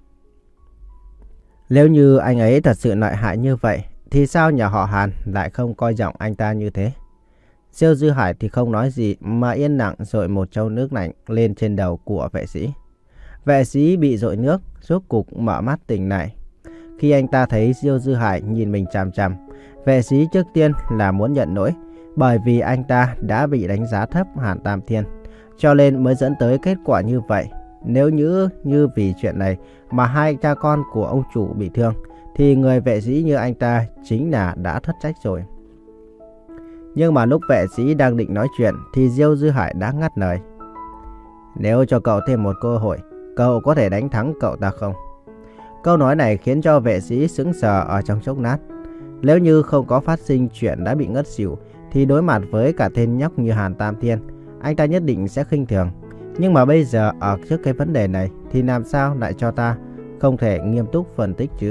Nếu như anh ấy thật sự lợi hại như vậy thì sao nhà họ Hàn lại không coi trọng anh ta như thế? Diêu Dư Hải thì không nói gì mà yên lặng dội một chậu nước lạnh lên trên đầu của vệ sĩ. Vệ sĩ bị dội nước, rốt cục mở mắt tỉnh lại. Khi anh ta thấy Diêu Dư Hải nhìn mình chằm chằm, vệ sĩ trước tiên là muốn nhận lỗi, bởi vì anh ta đã bị đánh giá thấp Hàn Tam Thiên, cho nên mới dẫn tới kết quả như vậy. Nếu như như vì chuyện này mà hai cha con của ông chủ bị thương, thì người vệ sĩ như anh ta chính là đã thất trách rồi. Nhưng mà lúc vệ sĩ đang định nói chuyện thì Diêu Dư Hải đã ngắt lời. Nếu cho cậu thêm một cơ hội, cậu có thể đánh thắng cậu ta không? Câu nói này khiến cho vệ sĩ sững sờ ở trong chốc lát. Nếu như không có phát sinh chuyện đã bị ngất xỉu thì đối mặt với cả tên nhóc như Hàn Tam Thiên, anh ta nhất định sẽ khinh thường. Nhưng mà bây giờ ở trước cái vấn đề này thì làm sao lại cho ta không thể nghiêm túc phân tích chứ?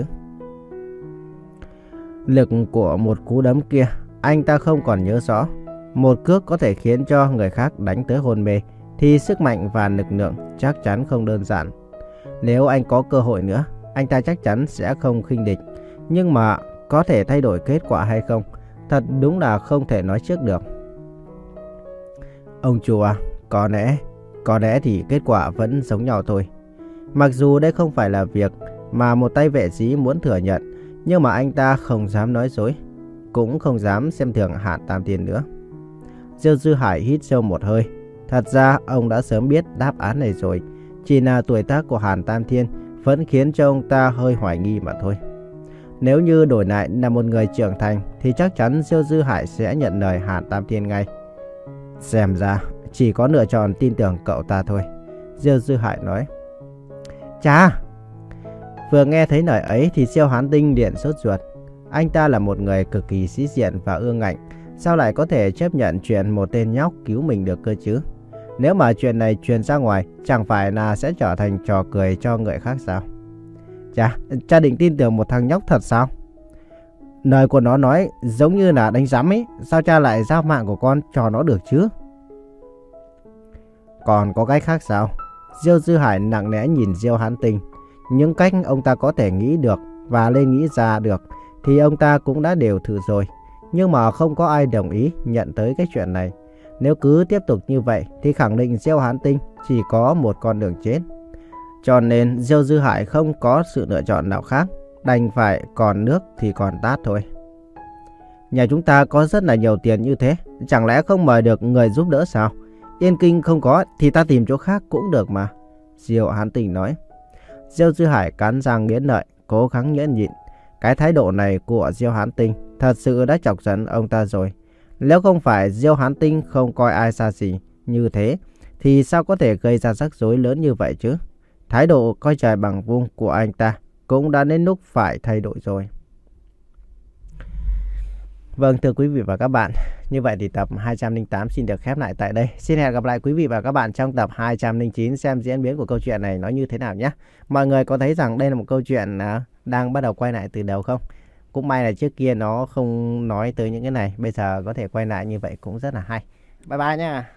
Lực của một cú đấm kia anh ta không còn nhớ rõ. Một cước có thể khiến cho người khác đánh tới hôn mê thì sức mạnh và lực lượng chắc chắn không đơn giản. Nếu anh có cơ hội nữa, anh ta chắc chắn sẽ không khinh địch. Nhưng mà có thể thay đổi kết quả hay không, thật đúng là không thể nói trước được. Ông chủ à, có lẽ, có lẽ thì kết quả vẫn giống nhau thôi. Mặc dù đây không phải là việc mà một tay vệ sĩ muốn thừa nhận, nhưng mà anh ta không dám nói dối, cũng không dám xem thường Hàn Tam Thiên nữa. Diêu Dư Hải hít sâu một hơi. Thật ra ông đã sớm biết đáp án này rồi, chỉ là tuổi tác của Hàn Tam Thiên vẫn khiến cho ông ta hơi hoài nghi mà thôi. Nếu như đổi lại là một người trưởng thành thì chắc chắn Diêu Dư Hải sẽ nhận lời Hàn Tam Thiên ngay. Xem ra chỉ có lựa chọn tin tưởng cậu ta thôi, Diêu Dư Hải nói. Chà! Vừa nghe thấy lời ấy thì Diêu Hán Tinh liền sốt ruột. Anh ta là một người cực kỳ sĩ diện và ương ngạnh, sao lại có thể chấp nhận chuyện một tên nhóc cứu mình được cơ chứ? Nếu mà chuyện này truyền ra ngoài, chẳng phải là sẽ trở thành trò cười cho người khác sao? Chà, cha định tin tưởng một thằng nhóc thật sao? Lời của nó nói giống như là đánh giám ấy, sao cha lại giao mạng của con cho nó được chứ? Còn có cách khác sao? Diêu Dư Hải nặng nề nhìn Diêu Hán Tinh. Những cách ông ta có thể nghĩ được và lên nghĩ ra được thì ông ta cũng đã đều thử rồi. Nhưng mà không có ai đồng ý nhận tới cái chuyện này. Nếu cứ tiếp tục như vậy thì khẳng định Diêu Hán Tinh chỉ có một con đường chết. Cho nên Diêu Dư Hải không có sự lựa chọn nào khác, đành phải còn nước thì còn tát thôi. Nhà chúng ta có rất là nhiều tiền như thế, chẳng lẽ không mời được người giúp đỡ sao? Yên Kinh không có thì ta tìm chỗ khác cũng được mà, Diêu Hán Tinh nói. Diêu Dư Hải cắn răng nghiến lợi, cố gắng nhẫn nhịn. Cái thái độ này của Diêu Hán Tinh thật sự đã chọc giận ông ta rồi. Nếu không phải Diêu Hán Tinh không coi ai xa xỉ như thế, thì sao có thể gây ra rắc rối lớn như vậy chứ? Thái độ coi trời bằng vung của anh ta cũng đã đến lúc phải thay đổi rồi. Vâng, thưa quý vị và các bạn, như vậy thì tập hai trăm lẻ tám xin được khép lại tại đây. Xin hẹn gặp lại quý vị và các bạn trong tập hai trăm lẻ chín xem diễn biến của câu chuyện này nó như thế nào nhé. Mọi người có thấy rằng đây là một câu chuyện đang bắt đầu quay lại từ đầu không? Cũng may là trước kia nó không nói tới những cái này, bây giờ có thể quay lại như vậy cũng rất là hay. Bye bye nha.